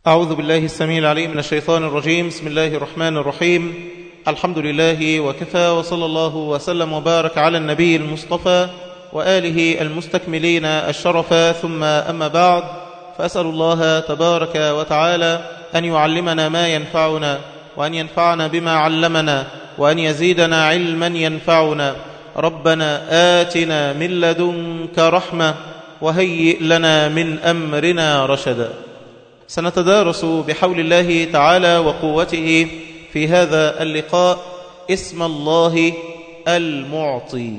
أعوذ بالله السميع العليم من الشيطان الرجيم. بسم الله الرحمن الرحيم. الحمد لله وكفى، وصلى الله وسلم وبارك على النبي المصطفى وآله المستكملين الشرف، ثم أما بعد، فأسأل الله تبارك وتعالى أن يعلمنا ما ينفعنا، وأن ينفعنا بما علمنا، وأن يزيدنا علما ينفعنا. ربنا آتنا من لدنك رحمة وهيئ لنا من أمرنا رشدا. سنتدارس بحول الله تعالى وقوته في هذا اللقاء اسم الله المعطي.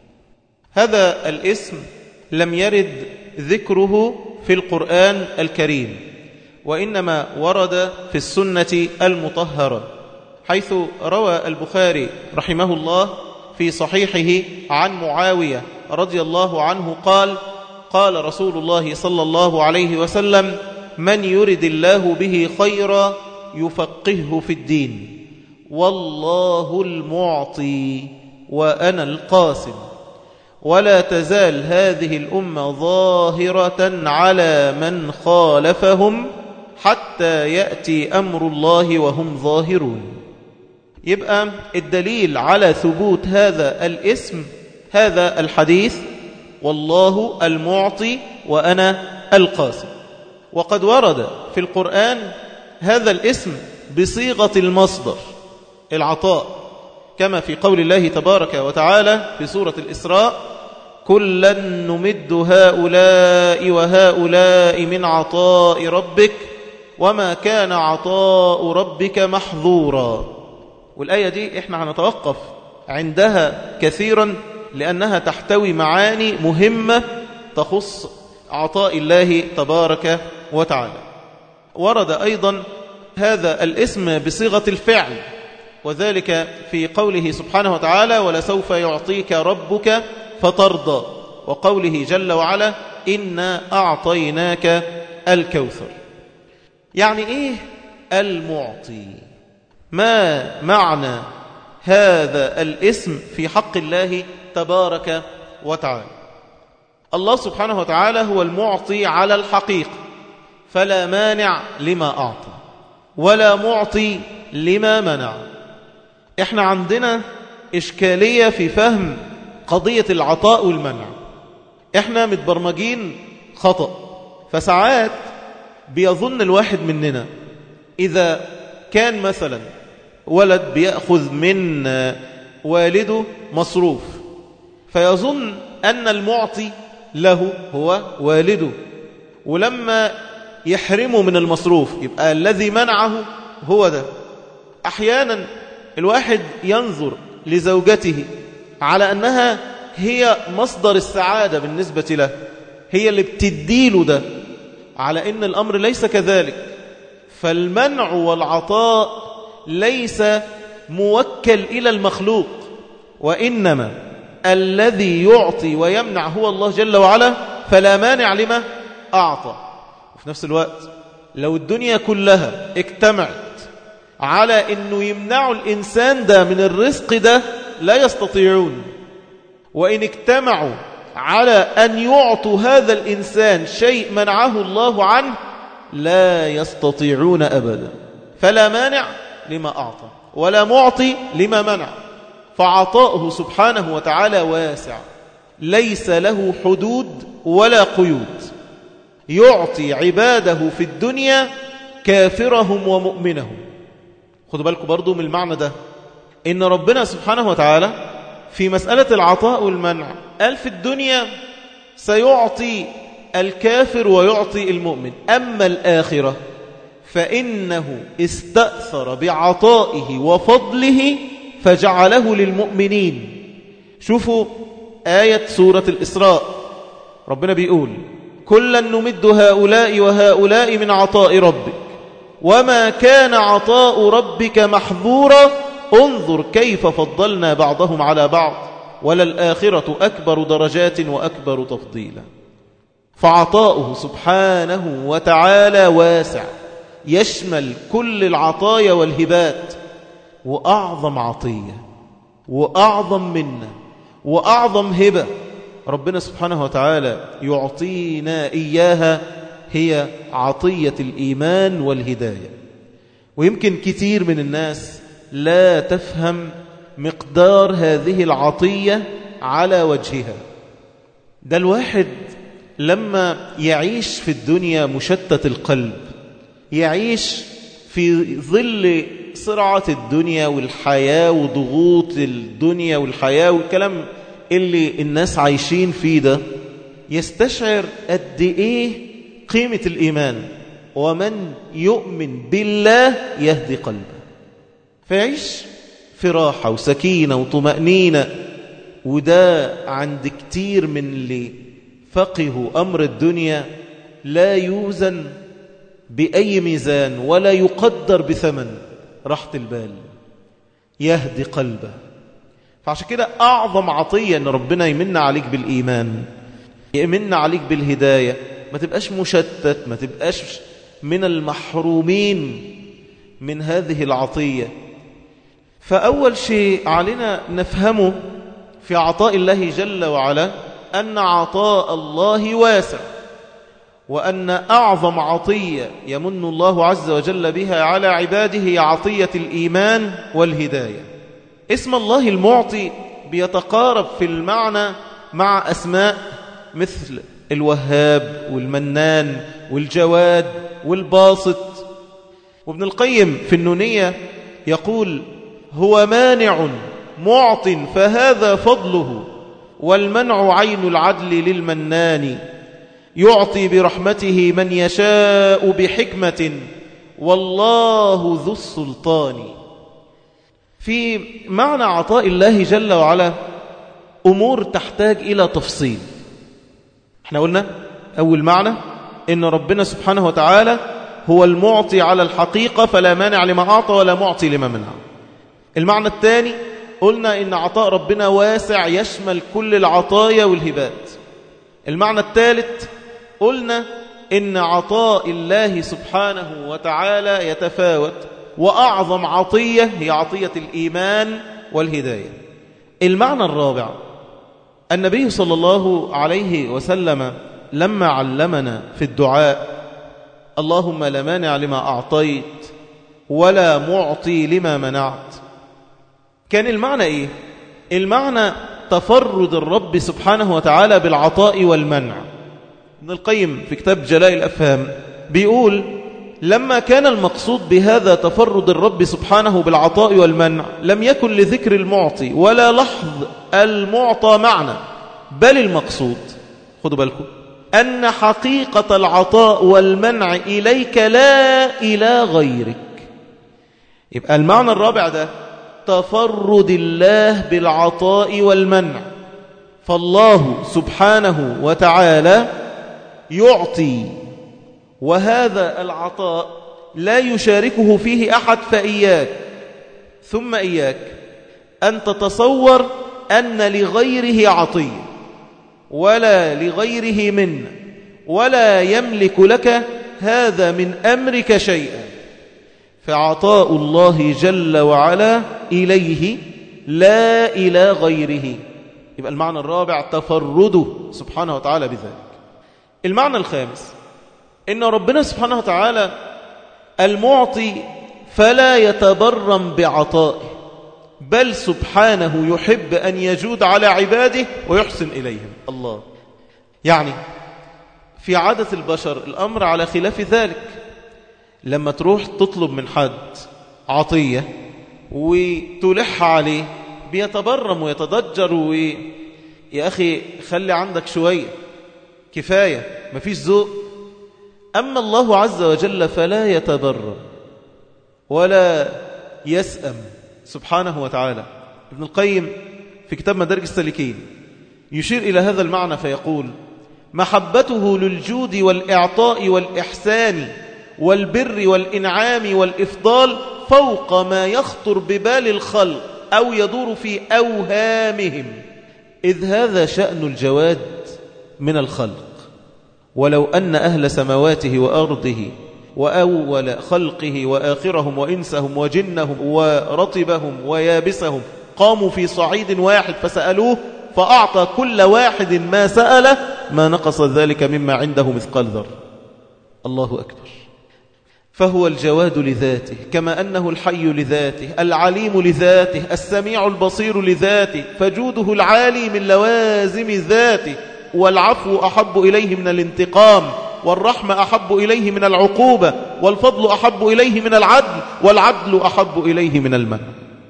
هذا الاسم لم يرد ذكره في القرآن الكريم، وإنما ورد في السنة المطهرة، حيث روى البخاري رحمه الله في صحيحه عن معاوية رضي الله عنه قال: قال رسول الله صلى الله عليه وسلم: من يرد الله به خيرا يفقهه في الدين، والله المعطي وأنا القاسم، ولا تزال هذه الأمة ظاهرة على من خالفهم حتى يأتي أمر الله وهم ظاهرون. يبقى الدليل على ثبوت هذا الاسم هذا الحديث: والله المعطي وأنا القاسم. وقد ورد في القرآن هذا الاسم بصيغة المصدر العطاء، كما في قول الله تبارك وتعالى في سورة الإسراء: كلا نمد هؤلاء وهؤلاء من عطاء ربك وما كان عطاء ربك محظورا. والآية دي احنا هنتوقف عندها كثيرا، لأنها تحتوي معاني مهمة تخص عطاء الله تبارك وتعالى. ورد أيضا هذا الاسم بصيغة الفعل، وذلك في قوله سبحانه وتعالى: ولسوف يعطيك ربك فترضى، وقوله جل وعلا: إنا أعطيناك الكوثر. يعني إيه المعطي؟ ما معنى هذا الاسم في حق الله تبارك وتعالى؟ الله سبحانه وتعالى هو المعطي على الحقيقة، فلا مانع لما أعطى ولا معطي لما منع. احنا عندنا إشكالية في فهم قضية العطاء والمنع، احنا متبرمجين خطأ. فساعات بيظن الواحد مننا إذا كان مثلا ولد بيأخذ من والده مصروف، فيظن أن المعطي له هو والده، ولما يحرمه من المصروف يبقى الذي منعه هو ده. أحيانا الواحد ينظر لزوجته على أنها هي مصدر السعادة بالنسبة له، هي اللي بتديله ده، على أن الأمر ليس كذلك. فالمنع والعطاء ليس موكل إلى المخلوق، وإنما الذي يعطي ويمنع هو الله جل وعلا، فلا مانع لما أعطى. وفي نفس الوقت لو الدنيا كلها اجتمعت على أنه يمنعوا الإنسان ده من الرزق ده لا يستطيعون، وإن اجتمعوا على أن يعطوا هذا الإنسان شيء منعه الله عنه لا يستطيعون أبدا. فلا مانع لما أعطى ولا معطي لما منع. فعطاؤه سبحانه وتعالى واسع، ليس له حدود ولا قيود. يعطي عباده في الدنيا كافرهم ومؤمنهم. خدوا بالكم برضو من المعنى ده، إن ربنا سبحانه وتعالى في مسألة العطاء والمنع قال في الدنيا سيعطي الكافر ويعطي المؤمن، أما الآخرة فإنه استأثر بعطائه وفضله فجعله للمؤمنين. شوفوا آية سورة الإسراء، ربنا بيقول: كلا نمد هؤلاء وهؤلاء من عطاء ربك وما كان عطاء ربك محظورا انظر كيف فضلنا بعضهم على بعض وللآخرة أكبر درجات وأكبر تفضيلا. فعطاؤه سبحانه وتعالى واسع، يشمل كل العطايا والهبات. وأعظم عطية وأعظم منة وأعظم هبة ربنا سبحانه وتعالى يعطينا إياها هي عطية الإيمان والهداية. ويمكن كثير من الناس لا تفهم مقدار هذه العطية على وجهها. ده الواحد لما يعيش في الدنيا مشتت القلب، يعيش في ظل صراعة الدنيا والحياة وضغوط الدنيا والحياة والكلام اللي الناس عايشين فيه ده، يستشعر قد إيه قيمة الإيمان. ومن يؤمن بالله يهدي قلبه، فيعيش في راحة وسكينة وطمأنينة. وده عند كتير من اللي فقهوا أمر الدنيا لا يوزن بأي ميزان ولا يقدر بثمن راحة البال، يهدي قلبه. فعشان كده أعظم عطية أن ربنا يمن عليك بالإيمان، يمن عليك بالهداية، ما تبقاش مشتت، ما تبقاش من المحرومين من هذه العطية. فأول شيء علينا نفهمه في عطاء الله جل وعلا أن عطاء الله واسع، وأن أعظم عطية يمن الله عز وجل بها على عباده هي عطية الإيمان والهداية. اسم الله المعطي بيتقارب في المعنى مع أسماء مثل الوهاب والمنان والجواد والباسط. وابن القيم في النونية يقول: هو مانع معط فهذا فضله، والمنع عين العدل للمنان، يعطي برحمته من يشاء بحكمة، والله ذو السلطان. في معنى عطاء الله جل وعلا أمور تحتاج إلى تفصيل. احنا قلنا أول معنى إن ربنا سبحانه وتعالى هو المعطي على الحقيقة، فلا مانع لما أعطى ولا معطي لما منع. المعنى الثاني قلنا إن عطاء ربنا واسع يشمل كل العطايا والهبات. المعنى الثالث قلنا إن عطاء الله سبحانه وتعالى يتفاوت، وأعظم عطية هي عطية الإيمان والهداية. المعنى الرابع، النبي صلى الله عليه وسلم لما علمنا في الدعاء: اللهم لا مانع لما أعطيت ولا معطي لما منعت، كان المعنى إيه؟ المعنى تفرد الرب سبحانه وتعالى بالعطاء والمنع. ابن القيم في كتاب جلاء الأفهام بيقول: لما كان المقصود بهذا تفرد الرب سبحانه بالعطاء والمنع، لم يكن لذكر المعطي ولا لحظ المعطى معنى، بل المقصود، خدوا بالكم، أن حقيقة العطاء والمنع إليك لا إلى غيرك. يبقى المعنى الرابع ده تفرد الله بالعطاء والمنع، فالله سبحانه وتعالى يعطي، وهذا العطاء لا يشاركه فيه أحد. فإياك ثم إياك أن تتصور أن لغيره عطية ولا لغيره منة، ولا يملك لك هذا من أمرك شيئا. فعطاء الله جل وعلا إليه لا إلى غيره. يبقى المعنى الرابع تفرده سبحانه وتعالى بذلك. المعنى الخامس إن ربنا سبحانه وتعالى المعطي فلا يتبرم بعطائه، بل سبحانه يحب أن يجود على عباده ويحسن إليهم. الله، يعني في عادة البشر الأمر على خلاف ذلك. لما تروح تطلب من حد عطية وتلح عليه بيتبرم ويتضجر يا أخي خلي عندك شوية، كفاية، مفيش ذوق. أما الله عز وجل فلا يتبرم ولا يسأم سبحانه وتعالى. ابن القيم في كتاب مدارج السالكين يشير إلى هذا المعنى فيقول: محبته للجود والإعطاء والإحسان والبر والإنعام والإفضال فوق ما يخطر ببال الخلق أو يدور في أوهامهم، إذ هذا شأن الجواد من الخلق. ولو أن أهل سماواته وأرضه وأول خلقه وآخرهم وإنسهم وجنهم ورطبهم ويابسهم قاموا في صعيد واحد فسألوه فأعطى كل واحد ما سأله، ما نقص ذلك مما عنده مثقال ذرة. الله أكبر. فهو الجواد لذاته، كما أنه الحي لذاته، العليم لذاته، السميع البصير لذاته، فجوده العالي من لوازم ذاته. والعفو أحب إليه من الانتقام، والرحمة أحب إليه من العقوبة، والفضل أحب إليه من العدل، والعدل أحب إليه من المن.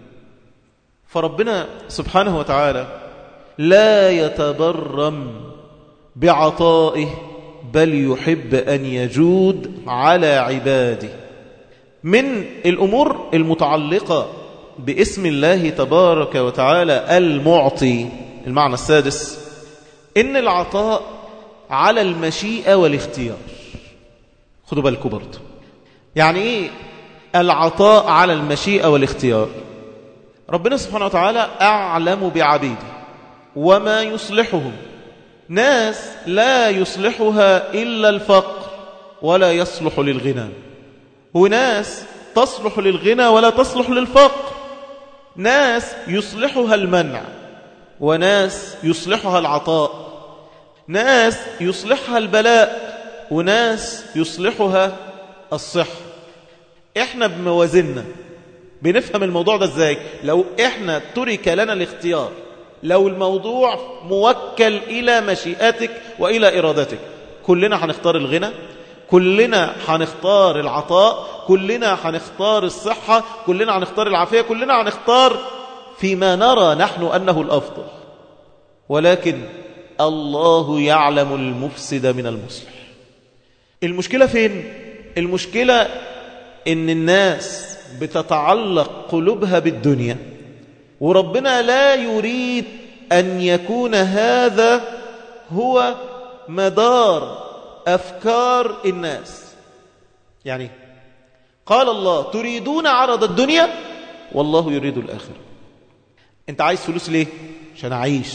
فربنا سبحانه وتعالى لا يتبرم بعطائه، بل يحب أن يجود على عباده. من الأمور المتعلقة باسم الله تبارك وتعالى المعطي، المعنى السادس، إن العطاء على المشيئة والاختيار. خدوا بالكم برضه، يعني إيه العطاء على المشيئة والاختيار؟ ربنا سبحانه وتعالى أعلم بعبيده وما يصلحهم. ناس لا يصلحها إلا الفقر ولا يصلح للغنى، وناس تصلح للغنى ولا تصلح للفقر. ناس يصلحها المنع، وناس يصلحها العطاء. ناس يصلحها البلاء، وناس يصلحها الصحة. احنا بموازننا بنفهم الموضوع ده ازاي؟ لو احنا ترك لنا الاختيار، لو الموضوع موكل إلى مشيئتك وإلى إرادتك، كلنا هنختار الغنى، كلنا هنختار العطاء، كلنا هنختار الصحة، كلنا هنختار العافية، كلنا هنختار فيما نرى نحن أنه الأفضل. ولكن الله يعلم المفسد من المصلح. المشكلة فين؟ المشكلة إن الناس بتتعلق قلوبها بالدنيا، وربنا لا يريد أن يكون هذا هو مدار أفكار الناس. يعني قال الله: تريدون عرض الدنيا والله يريد الآخرة. أنت عايز فلوس ليه؟ عشان أعيش.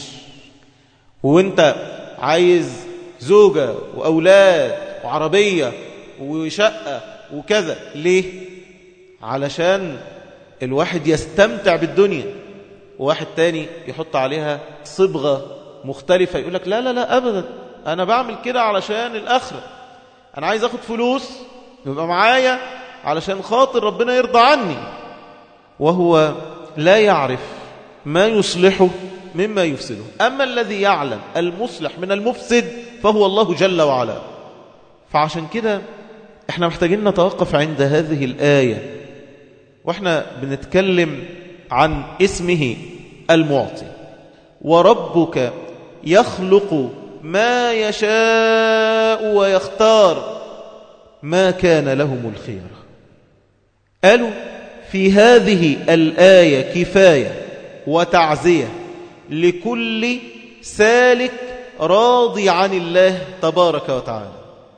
وأنت عايز زوجة وأولاد وعربية وشقة وكذا ليه؟ علشان الواحد يستمتع بالدنيا، وواحد تاني يحط عليها صبغة مختلفة، يقول لك لا لا لا أبدا، أنا بعمل كده علشان الآخرة، أنا عايز أخد فلوس يبقى معايا علشان خاطر ربنا يرضى عني. وهو لا يعرف ما يصلحه مما يفسده. أما الذي يعلم المصلح من المفسد فهو الله جل وعلا. فعشان كده احنا محتاجين نتوقف عند هذه الآية واحنا بنتكلم عن اسمه المعطي. وربك يخلق ما يشاء ويختار ما كان لهم الخيرة. قالوا في هذه الآية كفاية وتعزية لكل سالك راضي عن الله تبارك وتعالى،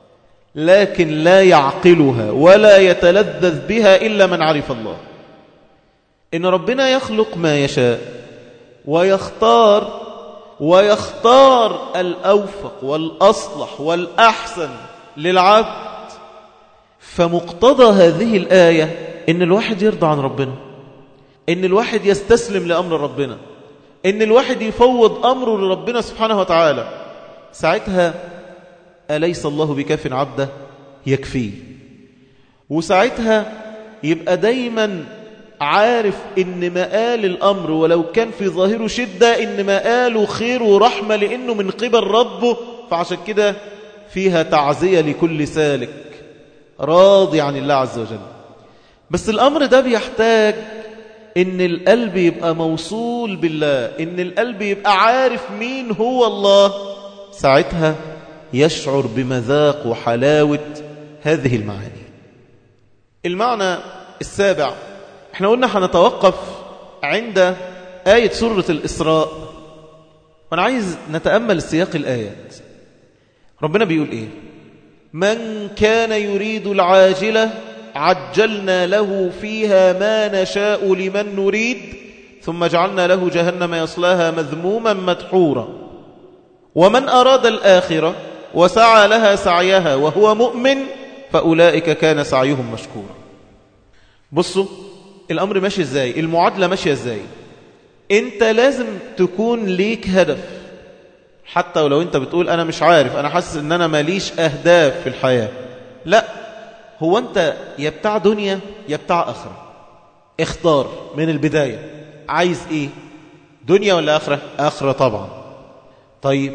لكن لا يعقلها ولا يتلذذ بها إلا من عرف الله. إن ربنا يخلق ما يشاء ويختار الأوفق والأصلح والأحسن للعبد. فمقتضى هذه الآية إن الواحد يرضى عن ربنا، إن الواحد يستسلم لأمر ربنا، إن الواحد يفوض أمره لربنا سبحانه وتعالى. ساعتها أليس الله بكاف عبده؟ يكفيه. وساعتها يبقى دايما عارف إن مآل الأمر ولو كان في ظاهره شدة إن مآله خير ورحمة لأنه من قبل ربه. فعشان كده فيها تعزية لكل سالك راضي عن الله عز وجل. بس الأمر ده بيحتاج إن القلب يبقى موصول بالله، إن القلب يبقى عارف مين هو الله. ساعتها يشعر بمذاق وحلاوة هذه المعاني. المعنى السابع، احنا قلنا هنتوقف عند آية سورة الإسراء، وانا عايز نتأمل سياق الآيات. ربنا بيقول ايه؟ من كان يريد العاجلة عجلنا له فيها ما نشاء لمن نريد ثم جعلنا له جهنم يصلاها مذموما مدحورا ومن أراد الآخرة وسعى لها سعيها وهو مؤمن فأولئك كان سعيهم مشكورا. بصوا الأمر ماشي ازاي، المعادلة ماشية ازاي. انت لازم تكون ليك هدف، حتى ولو انت بتقول انا مش عارف، انا حاسس ان انا ماليش اهداف في الحياة. لا، هو أنت يا بتاع دنيا يا بتاع آخرة. اختار من البداية، عايز إيه؟ دنيا ولا آخرة؟ آخرة طبعا. طيب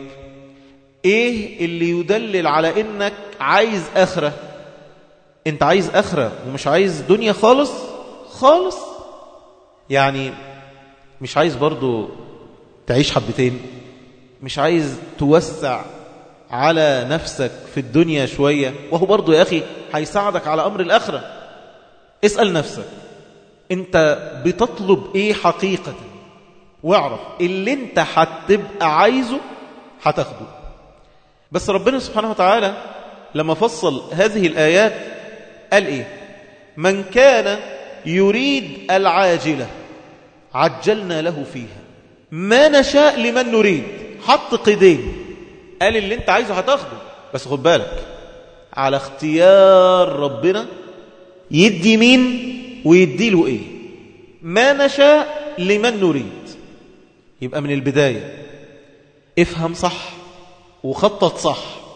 إيه اللي يدلل على إنك عايز آخرة؟ أنت عايز آخرة ومش عايز دنيا خالص خالص؟ يعني مش عايز برضو تعيش حبتين؟ مش عايز توسع على نفسك في الدنيا شوية؟ وهو برضو يا أخي هيساعدك على أمر الآخرة. اسأل نفسك أنت بتطلب إيه حقيقة، واعرف اللي أنت هتبقى عايزه هتاخده. بس ربنا سبحانه وتعالى لما فصل هذه الآيات قال إيه؟ من كان يريد العاجلة عجلنا له فيها ما نشاء لمن نريد. حط قيدين، قال اللي انت عايزه هتاخده، بس خد بالك على اختيار ربنا يدي مين ويدي له ايه. ما نشاء لمن نريد. يبقى من البداية افهم صح وخطط صح.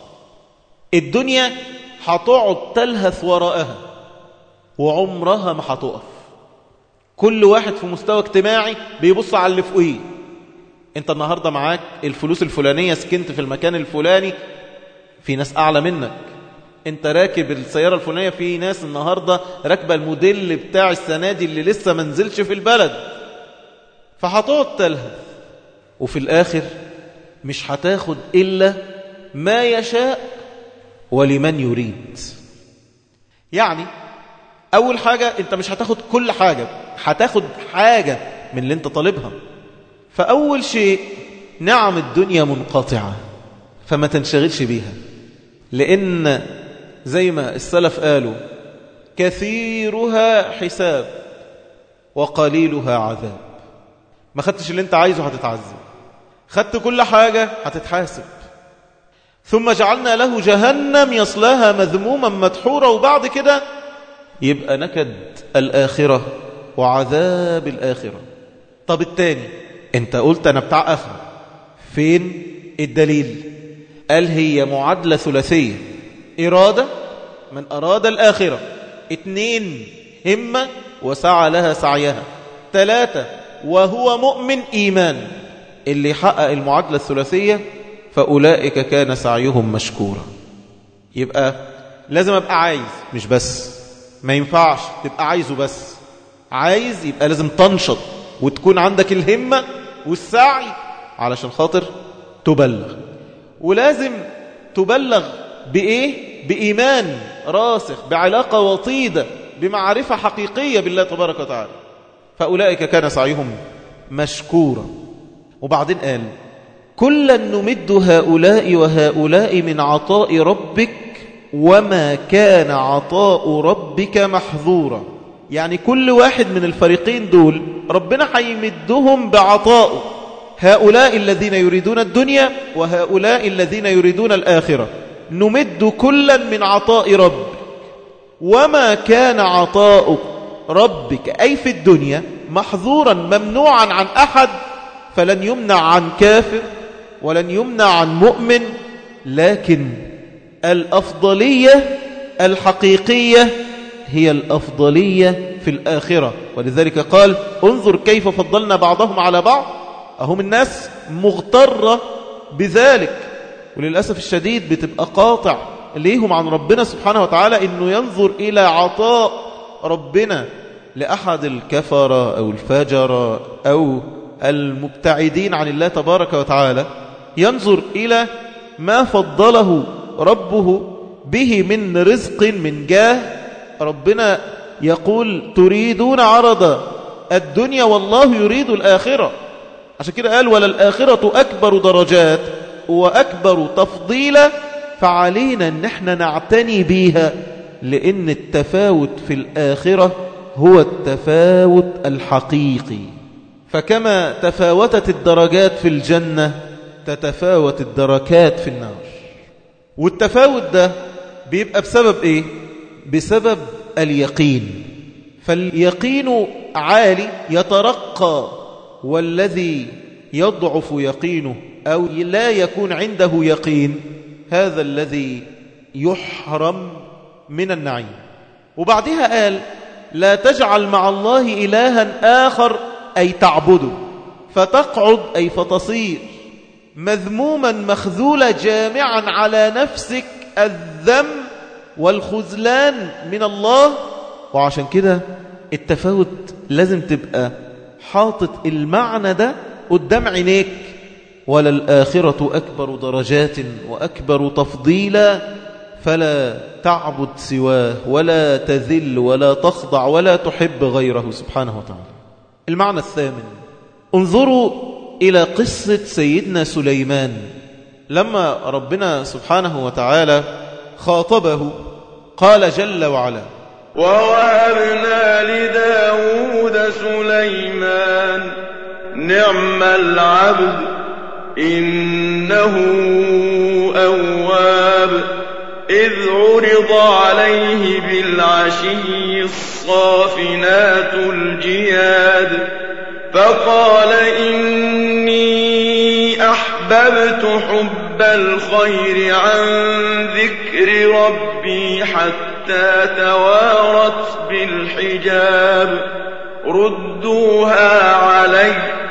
الدنيا هتقعد تلهث وراءها وعمرها ما هتقف. كل واحد في مستوى اجتماعي بيبص على اللي فوقيه. انت النهاردة معاك الفلوس الفلانية، سكنت في المكان الفلاني، في ناس أعلى منك. انت راكب السيارة الفلانية، في ناس النهاردة راكبة الموديل بتاع السنة دي اللي لسه منزلش في البلد. فهتقعد تلهث وفي الآخر مش هتاخد إلا ما يشاء ولمن يريد. يعني أول حاجة أنت مش هتاخد كل حاجة، هتاخد حاجة من اللي أنت طالبها. فأول شيء نعم الدنيا منقطعة، فما تنشغلش بيها، لأن زي ما السلف قالوا كثيرها حساب وقليلها عذاب. ما خدتش اللي أنت عايزه هتتعذب، خدت كل حاجة هتتحاسب. ثم جعلنا له جهنم يصلاها مذموما مدحورا، وبعد كده يبقى نكد الآخرة وعذاب الآخرة. طب التاني، انت قلت انا بتاع آخرة، فين الدليل؟ قال هي معادلة ثلاثية: إرادة، من أراد الآخرة; 2 همة وسعى لها سعيها; 3 وهو مؤمن إيمان. اللي يحقق المعادلة الثلاثية فأولئك كان سعيهم مشكورا. يبقى لازم أبقى عايز، مش بس. ما ينفعش تبقى عايزه بس. عايز يبقى لازم تنشط وتكون عندك الهمة والسعي علشان خاطر تبلغ. ولازم تبلغ بإيه؟ بإيمان راسخ، بعلاقة وطيدة، بمعرفة حقيقية بالله تبارك وتعالى. فأولئك كان سعيهم مشكورا. وبعدين قال كلا نمد هؤلاء وهؤلاء من عطاء ربك وما كان عطاء ربك محظورا. يعني كل واحد من الفريقين دول ربنا هيمدهم بعطائه. هؤلاء الذين يريدون الدنيا وهؤلاء الذين يريدون الآخرة، نمد كلا من عطاء ربك. وما كان عطاء ربك أي في الدنيا محظورا، ممنوعا عن أحد، فلن يمنع عن كافر ولن يمنع عن مؤمن. لكن الأفضلية الحقيقية هي الأفضلية في الآخرة. ولذلك قال انظر كيف فضلنا بعضهم على بعض. أهم الناس مغترة بذلك، وللأسف الشديد بتبقى قاطع ليهم عن ربنا سبحانه وتعالى إنه ينظر إلى عطاء ربنا لأحد الكفرة أو الفجرة أو المبتعدين عن الله تبارك وتعالى. ينظر إلى ما فضله ربه به من رزق، من جاه. ربنا يقول تريدون عرض الدنيا والله يريد الآخرة. عشان كده قال وللآخرة أكبر درجات وأكبر تفضيلا، فعلينا أن احنا نعتني بيها، لأن التفاوت في الآخرة هو التفاوت الحقيقي. فكما تفاوتت الدرجات في الجنة تتفاوت الدركات في النار. والتفاوت ده بيبقى بسبب ايه؟ بسبب اليقين. فاليقين عالي يترقى، والذي يضعف يقينه أو لا يكون عنده يقين هذا الذي يحرم من النعيم. وبعدها قال لا تجعل مع الله إلها آخر أي تعبده فتقعد أي فتصير مذموما مخذولا جامعا على نفسك الذم والخذلان من الله. وعشان كده التفاوت لازم تبقى حاطط المعنى ده قدام عينيك. وللآخرة أكبر درجات وأكبر تفضيلا فلا تعبد سواه ولا تذل ولا تخضع ولا تحب غيره سبحانه وتعالى. المعنى الثامن، انظروا إلى قصة سيدنا سليمان لما ربنا سبحانه وتعالى خاطبه قال جل وعلا ووهبنا لداود سليمان نعم العبد إنه أواب إذ عرض عليه بالعشي الصافنات الجياد فقال إني أحببت حب الخير عن ذكر ربي حتى توارت بالحجاب ردوها علي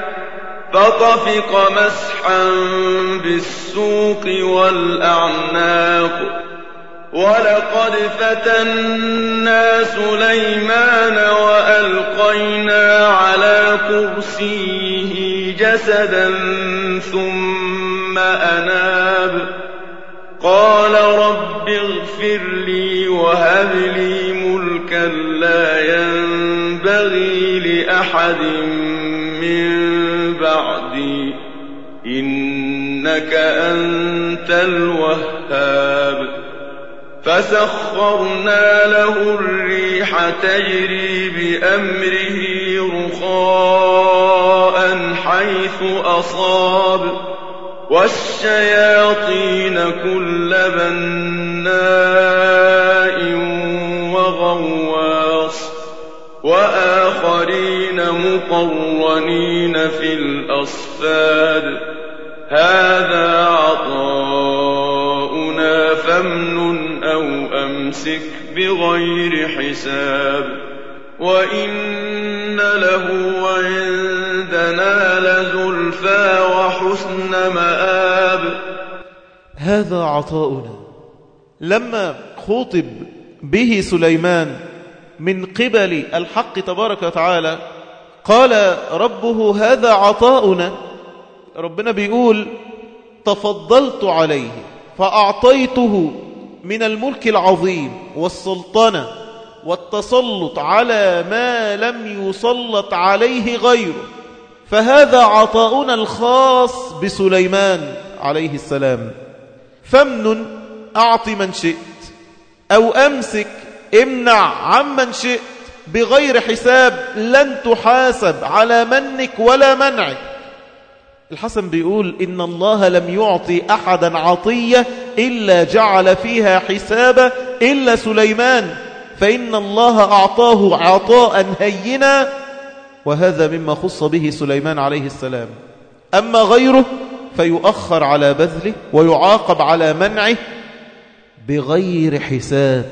فطفق مسحا بالسوق والأعناق ولقد فتنا سليمان وألقينا على كرسيه جسدا ثم أناب قال رب اغفر لي وهب لي ملكا لا ينبغي لأحد من بعدي إنك أنت الوهاب فسخرنا له الريح تجري بأمره رخاء حيث أصاب والشياطين كل بناء وغواص وآخرين مقرنين في الأصفاد هذا عطاؤنا فامنن أو أمسك بغير حساب وإن له عندنا لزلفى وحسن مآب. هذا عطاؤنا. لما خطب به سليمان من قبل الحق تبارك وتعالى قال ربه هذا عطاؤنا. ربنا بيقول تفضلت عليه فأعطيته من الملك العظيم والسلطنة والتسلط على ما لم يسلط عليه غيره فهذا عطاؤنا الخاص بسليمان عليه السلام. فامنن أعط من شئت أو أمسك امنع عمن شئت بغير حساب لن تحاسب على منك ولا منعك. الحسن بيقول إن الله لم يعطي أحدا عطية إلا جعل فيها حسابا إلا سليمان فإن الله أعطاه عطاء هينا وهذا مما خص به سليمان عليه السلام. أما غيره فيؤخر على بذله ويعاقب على منعه بغير حساب.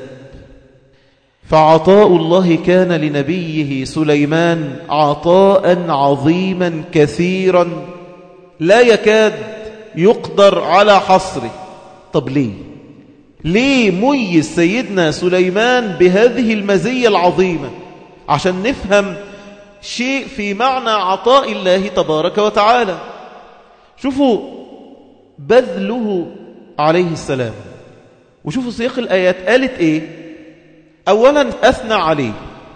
فعطاء الله كان لنبيه سليمان عطاء عظيما كثيرا لا يكاد يقدر على حصره. طب ليه ميز سيدنا سليمان بهذه المزية العظيمة؟ عشان نفهم شيء في معنى عطاء الله تبارك وتعالى. شوفوا بذله عليه السلام وشوفوا سياق الآيات قالت إيه. أولا أثنى عليه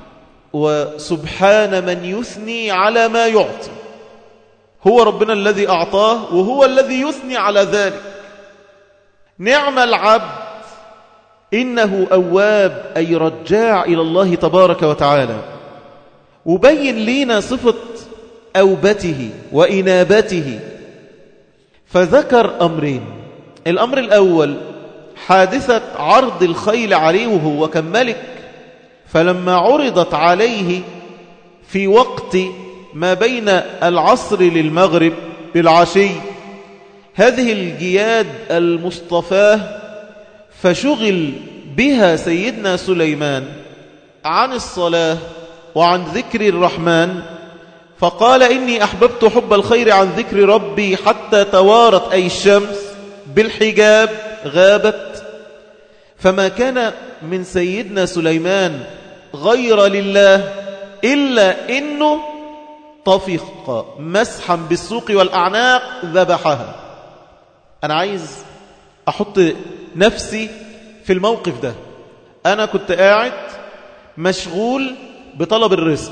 وسبحان من يثني على ما يعطي. هو ربنا الذي أعطاه وهو الذي يثني على ذلك. نعم العبد إنه أواب أي رجاع إلى الله تبارك وتعالى. وبين لنا صفة أوبته وإنابته فذكر أمرين. الأمر الأول حادثة عرض الخيل عليه وهو كان ملك فلما عرضت عليه في وقت ما بين العصر للمغرب بالعشي هذه الجياد المصطفاة فشغل بها سيدنا سليمان عن الصلاة وعن ذكر الرحمن، فقال إني أحببت حب الخير عن ذكر ربي حتى توارت أي الشمس بالحجاب غابت. فما كان من سيدنا سليمان غير لله إلا إنه طفق مسحا بالسوق والأعناق ذبحها. أنا عايز أحط نفسي في الموقف ده. أنا كنت قاعد مشغول بطلب الرزق،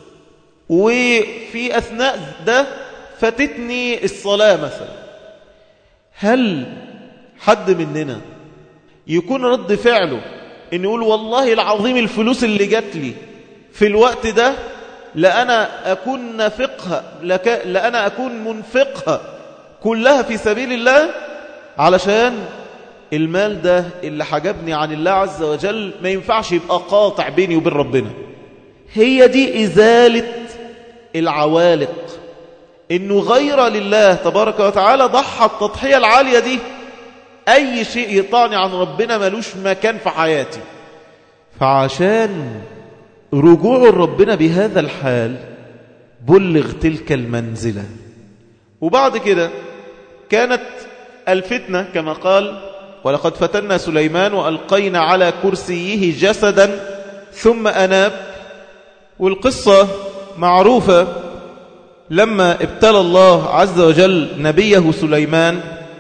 وفي أثناء ده فاتتني الصلاة مثلا. هل حد مننا يكون رد فعله إن يقول والله العظيم الفلوس اللي جات لي في الوقت ده لأنا أكون نافقها، لأنا أكون منفقها كلها في سبيل الله، علشان المال ده اللي حجبني عن الله عز وجل ما ينفعش يبقى قاطع بيني وبين ربنا. هي دي إزالة العوالق، إنه غير لله تبارك وتعالى ضحى التضحية العالية دي. أي شيء يطعني عن ربنا ملوش مكان في حياتي. فعشان رجوع ربنا بهذا الحال بلغ تلك المنزلة. وبعد كده كانت الفتنة كما قال ولقد فتنا سليمان وألقينا على كرسيه جسدا ثم أناب. والقصة معروفة، لما ابتلى الله عز وجل نبيه سليمان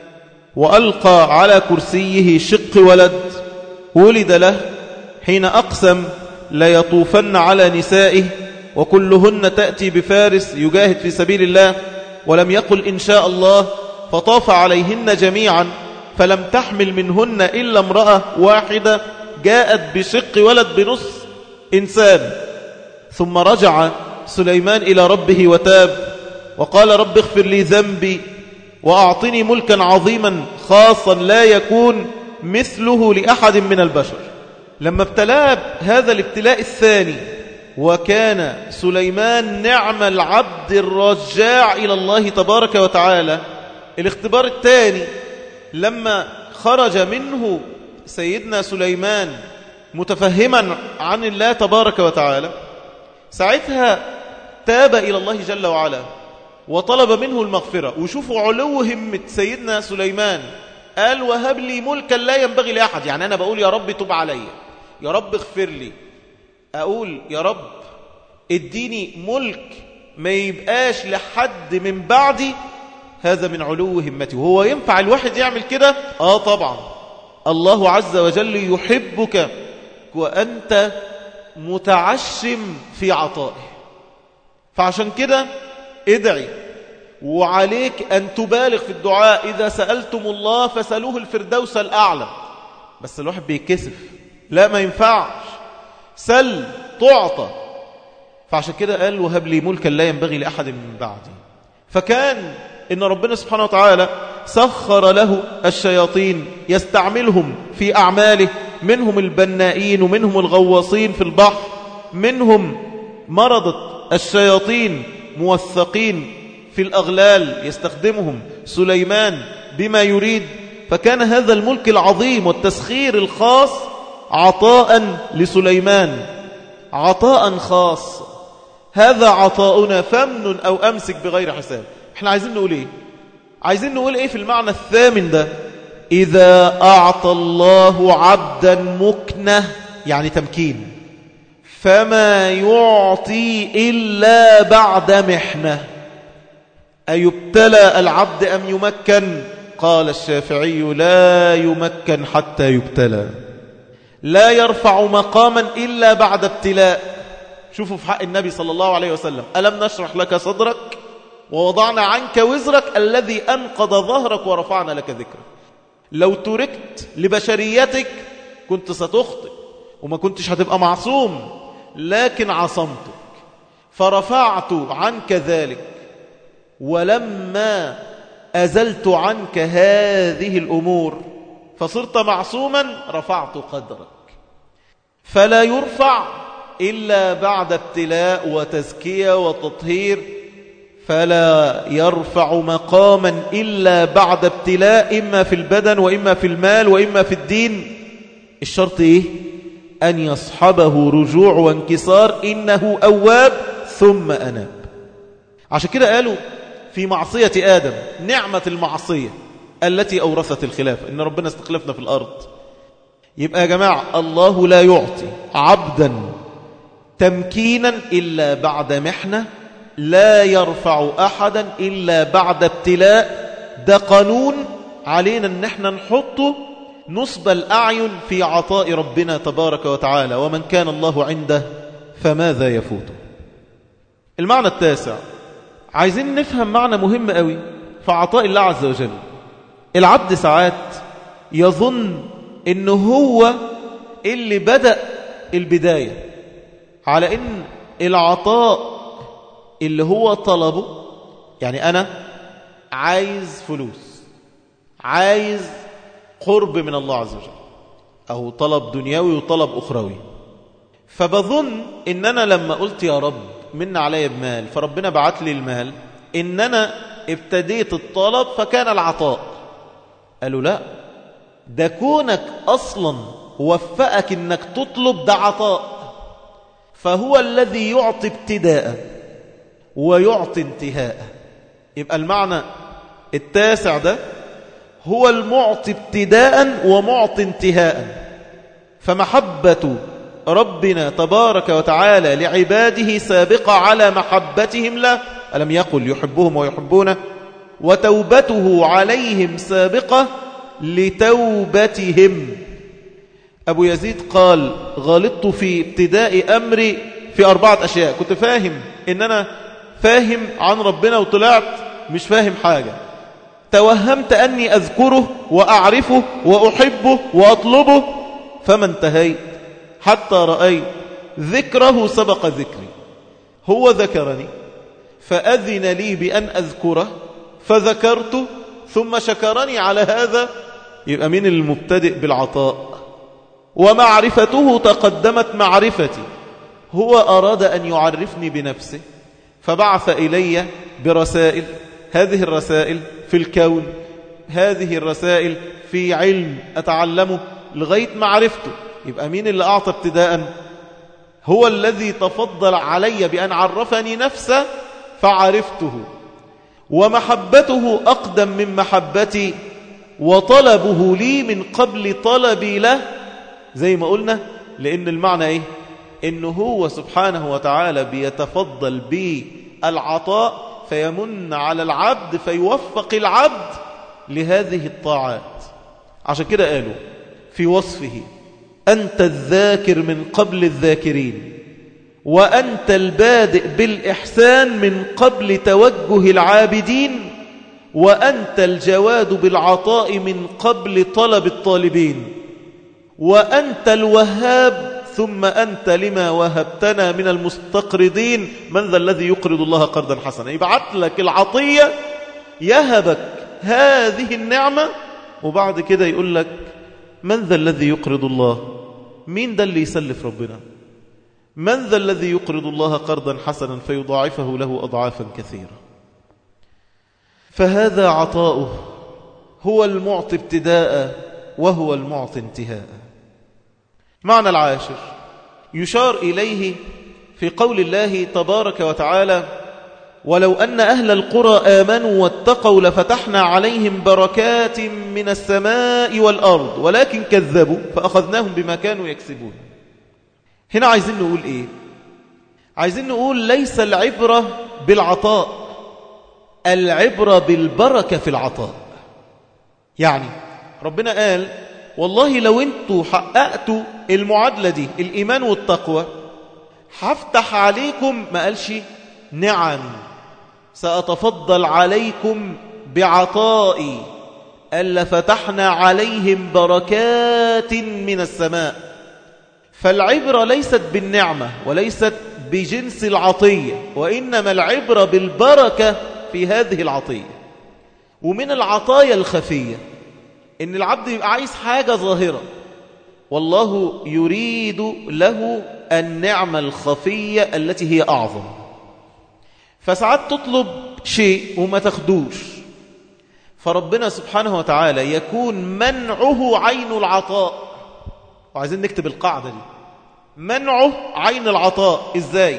وألقى على كرسيه شق ولد له، حين أقسم ليطوفن على نسائه وكلهن تأتي بفارس يجاهد في سبيل الله، ولم يقل إن شاء الله، فطاف عليهن جميعا فلم تحمل منهن إلا امرأة واحدة جاءت بشق ولد بنص إنسان. ثم رجع سليمان إلى ربه وتاب وقال رب اغفر لي ذنبي وأعطني ملكا عظيما خاصا لا يكون مثله لأحد من البشر. لما ابتلاه هذا الابتلاء الثاني، وكان سليمان نعم العبد الرجاع إلى الله تبارك وتعالى، الاختبار الثاني لما خرج منه سيدنا سليمان متفهما عن الله تبارك وتعالى، ساعتها تاب إلى الله جل وعلا وطلب منه المغفرة. وشوفوا علو همة سيدنا سليمان، قال وهب لي ملكا لا ينبغي لأحد. يعني أنا بقول يا رب تب علي، يا رب اغفر لي، أقول يا رب اديني ملك ما يبقاش لحد من بعدي. هذا من علو همته. وهو ينفع الواحد يعمل كده؟ طبعا الله عز وجل يحبك وأنت متعشم في عطائه. فعشان كده ادعي، وعليك أن تبالغ في الدعاء. إذا سألتم الله فسألوه الفردوس الأعلى. بس الواحد بيكسف، لا ما ينفعش، سل تعطى. فعشان كده قال وهب لي ملكا لا ينبغي لأحد من بعدي. فكان إن ربنا سبحانه وتعالى سخر له الشياطين يستعملهم في أعماله، منهم البنائين ومنهم الغواصين في البحر، منهم مرضة الشياطين موثقين في الأغلال يستخدمهم سليمان بما يريد. فكان هذا الملك العظيم والتسخير الخاص عطاء لسليمان، عطاء خاص. هذا عطاؤنا فمن أو أمسك بغير حساب. احنا عايزين نقول ايه؟ عايزين نقول ايه في المعنى الثامن ده؟ إذا أعطى الله عبدا مكنة، يعني تمكين، فما يعطي إلا بعد محنة. أيبتلى العبد أم يمكن؟ قال الشافعي لا يمكن حتى يبتلى. لا يرفع مقاما إلا بعد ابتلاء. شوفوا في حق النبي صلى الله عليه وسلم، ألم نشرح لك صدرك ووضعنا عنك وزرك الذي أنقض ظهرك ورفعنا لك ذكرك. لو تركت لبشريتك كنت ستخطئ وما كنتش هتبقى معصوم، لكن عصمتك فرفعت عنك ذلك. ولما أزلت عنك هذه الأمور فصرت معصوما رفعت قدرك. فلا يرفع إلا بعد ابتلاء وتزكية وتطهير. فلا يرفع مقاما إلا بعد ابتلاء، إما في البدن وإما في المال وإما في الدين. الشرط إيه؟ أن يصحبه رجوع وانكسار، إنه أواب ثم أناب. عشان كده قالوا في معصية آدم نعمة المعصية التي أورثت الخلافة، إن ربنا استخلفنا في الأرض. يبقى يا جماعة الله لا يعطي عبدا تمكينا إلا بعد محنة، لا يرفع أحدا إلا بعد ابتلاء. ده قانون علينا ان احنا نحطه نصب الأعين في عطاء ربنا تبارك وتعالى، ومن كان الله عنده فماذا يفوته. المعنى التاسع، عايزين نفهم معنى مهم قوي في عطاء الله عز وجل. العبد ساعات يظن انه هو اللي بدأ البداية، على ان العطاء اللي هو طلبه، يعني أنا عايز فلوس، عايز قرب من الله عز وجل، أو طلب دنيوي وطلب أخروي، فبظن إن أنا لما قلت يا رب من علي بمال فربنا بعت لي المال، إن أنا ابتديت الطلب فكان العطاء. قالوا لا، ده كونك أصلا وفقك إنك تطلب ده عطاء، فهو الذي يعطي ابتداء ويعطي انتهاء. يبقى المعنى التاسع ده هو المعطي ابتداء ومعطي انتهاء. فمحبة ربنا تبارك وتعالى لعباده سابقة على محبتهم له، ألم يقل يحبهم ويحبونه؟ وتوبته عليهم سابقة لتوبتهم. أبو يزيد قال غلطت في ابتداء أمري في 4 أشياء. كنت فاهم إن أنا فاهم عن ربنا وطلعت مش فاهم حاجة. توهمت أني أذكره وأعرفه وأحبه وأطلبه، فما انتهيت حتى رأيت ذكره سبق ذكري. هو ذكرني فأذن لي بأن أذكره فذكرته ثم شكرني على هذا. يبقى من المبتدئ بالعطاء. ومعرفته تقدمت معرفتي، هو أراد أن يعرفني بنفسه فبعث إلي برسائل، هذه الرسائل في الكون، هذه الرسائل في علم أتعلمه لغاية معرفته. يبقى مين اللي أعطى ابتداء؟ هو الذي تفضل علي بأن عرفني نفسه فعرفته. ومحبته أقدم من محبتي، وطلبه لي من قبل طلبي له. زي ما قلنا، لأن المعنى إيه؟ إنه هو سبحانه وتعالى بيتفضل بالعطاء فيمن على العبد فيوفق العبد لهذه الطاعات. عشان كده قالوا في وصفه أنت الذاكر من قبل الذاكرين، وأنت البادئ بالإحسان من قبل توجه العابدين، وأنت الجواد بالعطاء من قبل طلب الطالبين، وأنت الوهاب ثم أنت لما وهبتنا من المستقرضين. من ذا الذي يقرض الله قرضا حسنا؟ يبعت لك العطية، يهبك هذه النعمة، وبعد كده يقول لك من ذا الذي يقرض الله؟ مين ده اللي يسلف ربنا؟ من ذا الذي يقرض الله قرضا حسنا فيضاعفه له أضعافا كثيرة. فهذا عطاؤه، هو المعطي ابتداء وهو المعطي انتهاء. معنى العاشر يشار إليه في قول الله تبارك وتعالى ولو أن أهل القرى آمنوا واتقوا لفتحنا عليهم بركات من السماء والأرض ولكن كذبوا فأخذناهم بما كانوا يكسبون. هنا عايزين نقول إيه؟ عايزين نقول ليس العبرة بالعطاء، العبرة بالبركة في العطاء. يعني ربنا قال والله لو انتوا حققتوا المعادلة دي، الإيمان والتقوى، هفتح عليكم، ما قالش نعم، سأتفضل عليكم بعطائي، ألا فتحنا عليهم بركات من السماء. فالعبرة ليست بالنعمة وليست بجنس العطية، وإنما العبرة بالبركة في هذه العطية. ومن العطايا الخفية إن العبد يبقى عايز حاجة ظاهرة، والله يريد له النعمة الخفية التي هي أعظم. فساعات تطلب شيء وما تاخدوش، فربنا سبحانه وتعالى يكون منعه عين العطاء، وعايزين نكتب القاعدة دي. منعه عين العطاء إزاي؟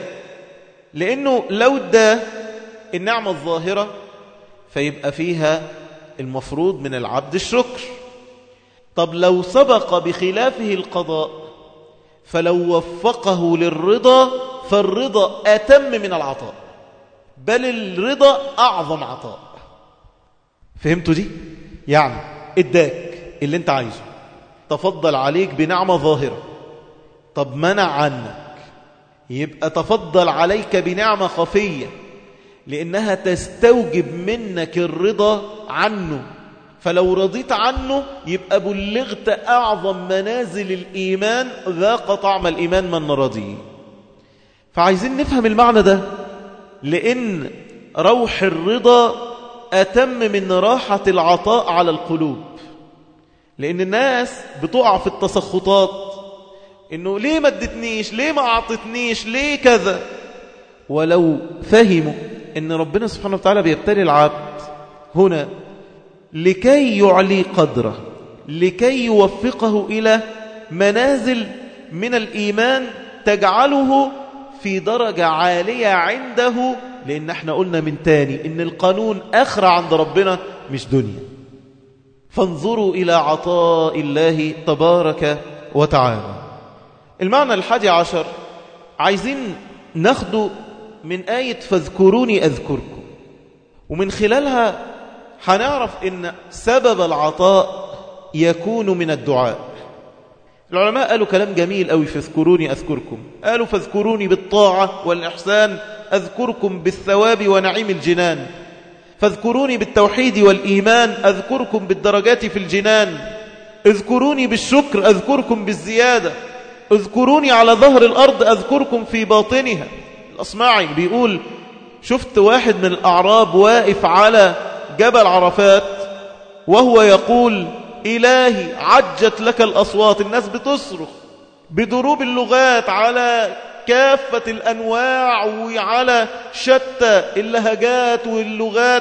لأنه لو ده النعمة الظاهرة فيبقى فيها المفروض من العبد الشكر. طب لو سبق بخلافه القضاء فلو وفقه للرضا فالرضا أتم من العطاء، بل الرضا أعظم عطاء. فهمتوا دي؟ يعني اداك اللي انت عايزه، تفضل عليك بنعمة ظاهرة، طب منع عنك، يبقى تفضل عليك بنعمة خفية لأنها تستوجب منك الرضا عنه، فلو رضيت عنه يبقى بلغت أعظم منازل الإيمان، ذاق طعم الإيمان من رضيه. فعايزين نفهم المعنى ده، لأن روح الرضا أتم من راحة العطاء على القلوب. لأن الناس بتقع في التسخطات، إنه ليه ما ادتنيش، ليه ما أعطتنيش، ليه كذا. ولو فهموا إن ربنا سبحانه وتعالى بيبتلي العبد هنا لكي يعلي قدره، لكي يوفقه إلى منازل من الإيمان تجعله في درجة عالية عنده. لأن احنا قلنا من تاني إن القانون آخر عند ربنا مش دنيا. فانظروا إلى عطاء الله تبارك وتعالى. المعنى 11 عايزين ناخده من آية فاذكروني أذكركم، ومن خلالها هنعرف إن سبب العطاء يكون من الدعاء. العلماء قالوا كلام جميل قوي في اذكروني أذكركم. قالوا فاذكروني بالطاعة والإحسان أذكركم بالثواب ونعيم الجنان، فاذكروني بالتوحيد والإيمان أذكركم بالدرجات في الجنان، اذكروني بالشكر أذكركم بالزيادة، اذكروني على ظهر الأرض أذكركم في باطنها. الأصمعي بيقول شفت واحد من الأعراب واقف على جبل عرفات وهو يقول إلهي عجت لك الأصوات، الناس بتصرخ بدروب اللغات على كافة الأنواع وعلى شتى اللهجات واللغات،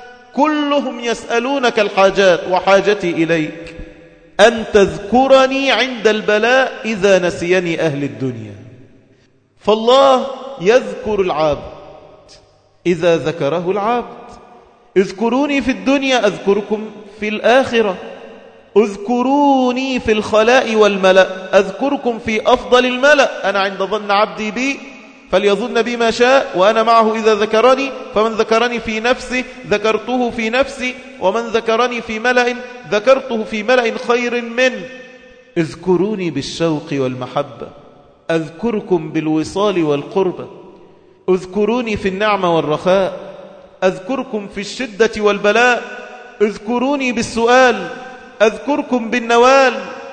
كلهم يسألونك الحاجات، وحاجتي إليك أن تذكرني عند البلاء إذا نسيني أهل الدنيا. فالله يذكر العبد إذا ذكره العبد. اذكروني في الدنيا أذكركم في الآخرة، اذكروني في الخلاء والملأ أذكركم في أفضل الملأ. أنا عند ظن عبدي بي فليظن بي ما شاء وأنا معه إذا ذكرني، فمن ذكرني في نفسي ذكرته في نفسي، ومن ذكرني في ملأ ذكرته في ملأ خير منه. اذكروني بالشوق والمحبة أذكركم بالوصال والقربة، اذكروني في النعمة والرخاء أذكركم في الشدة والبلاء، اذكروني بالسؤال أذكركم بالنوال،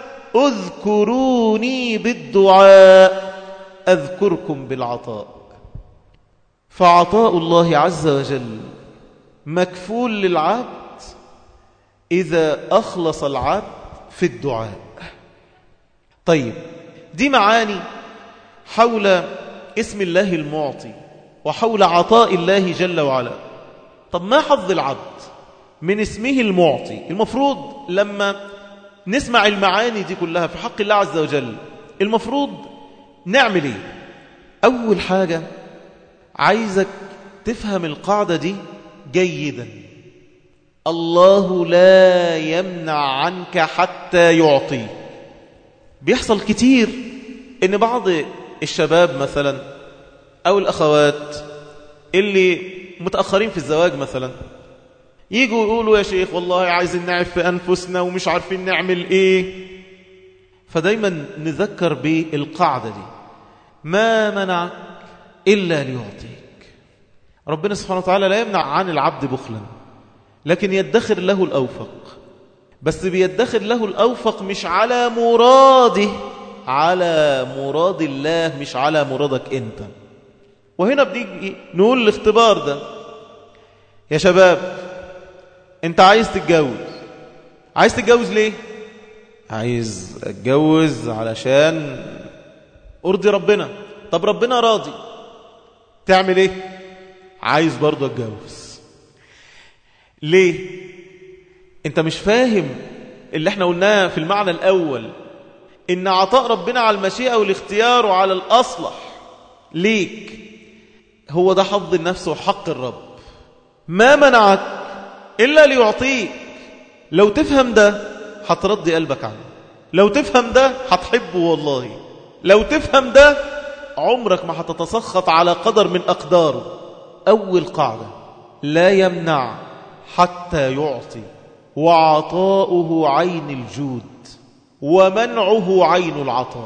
اذكروني بالدعاء أذكركم بالعطاء. فعطاء الله عز وجل مكفول للعبد إذا أخلص العبد في الدعاء. طيب دي معاني حول اسم الله المعطي وحول عطاء الله جل وعلا. طب ما حظ العبد من اسمه المعطي؟ المفروض لما نسمع المعاني دي كلها في حق الله عز وجل المفروض نعمل ايه؟ أول حاجة عايزك تفهم القاعدة دي جيدا. الله لا يمنع عنك حتى يعطي. بيحصل كتير ان بعض الشباب مثلا او الاخوات اللي متأخرين في الزواج مثلا يجوا يقولوا يا شيخ والله عايزين نعرف في أنفسنا ومش عارفين نعمل ايه. فدايما نذكر بالقاعدة دي، ما منعك إلا ليعطيك. ربنا سبحانه وتعالى لا يمنع عن العبد بخلا، لكن يدخر له الأوفق. بس بيدخر له الأوفق مش على مراده، على مراد الله، مش على مرادك أنت. وهنا بنيجي نقول الاختبار ده. يا شباب انت عايز تتجوز ليه؟ عايز اتجوز علشان ارضي ربنا. طب ربنا راضي، تعمل ايه؟ عايز برضو اتجوز. ليه؟ انت مش فاهم اللي احنا قلناه في المعنى الاول، إن عطاء ربنا على المشيئة والاختيار وعلى الأصلح ليك هو ده حظ النفس وحق الرب. ما منعك إلا ليعطيك. لو تفهم ده هترضي قلبك عنه، لو تفهم ده هتحبه والله، لو تفهم ده عمرك ما هتتسخط على قدر من أقداره. أول قاعدة: لا يمنع حتى يعطي، وعطاؤه عين الجود ومنعه عين العطاء.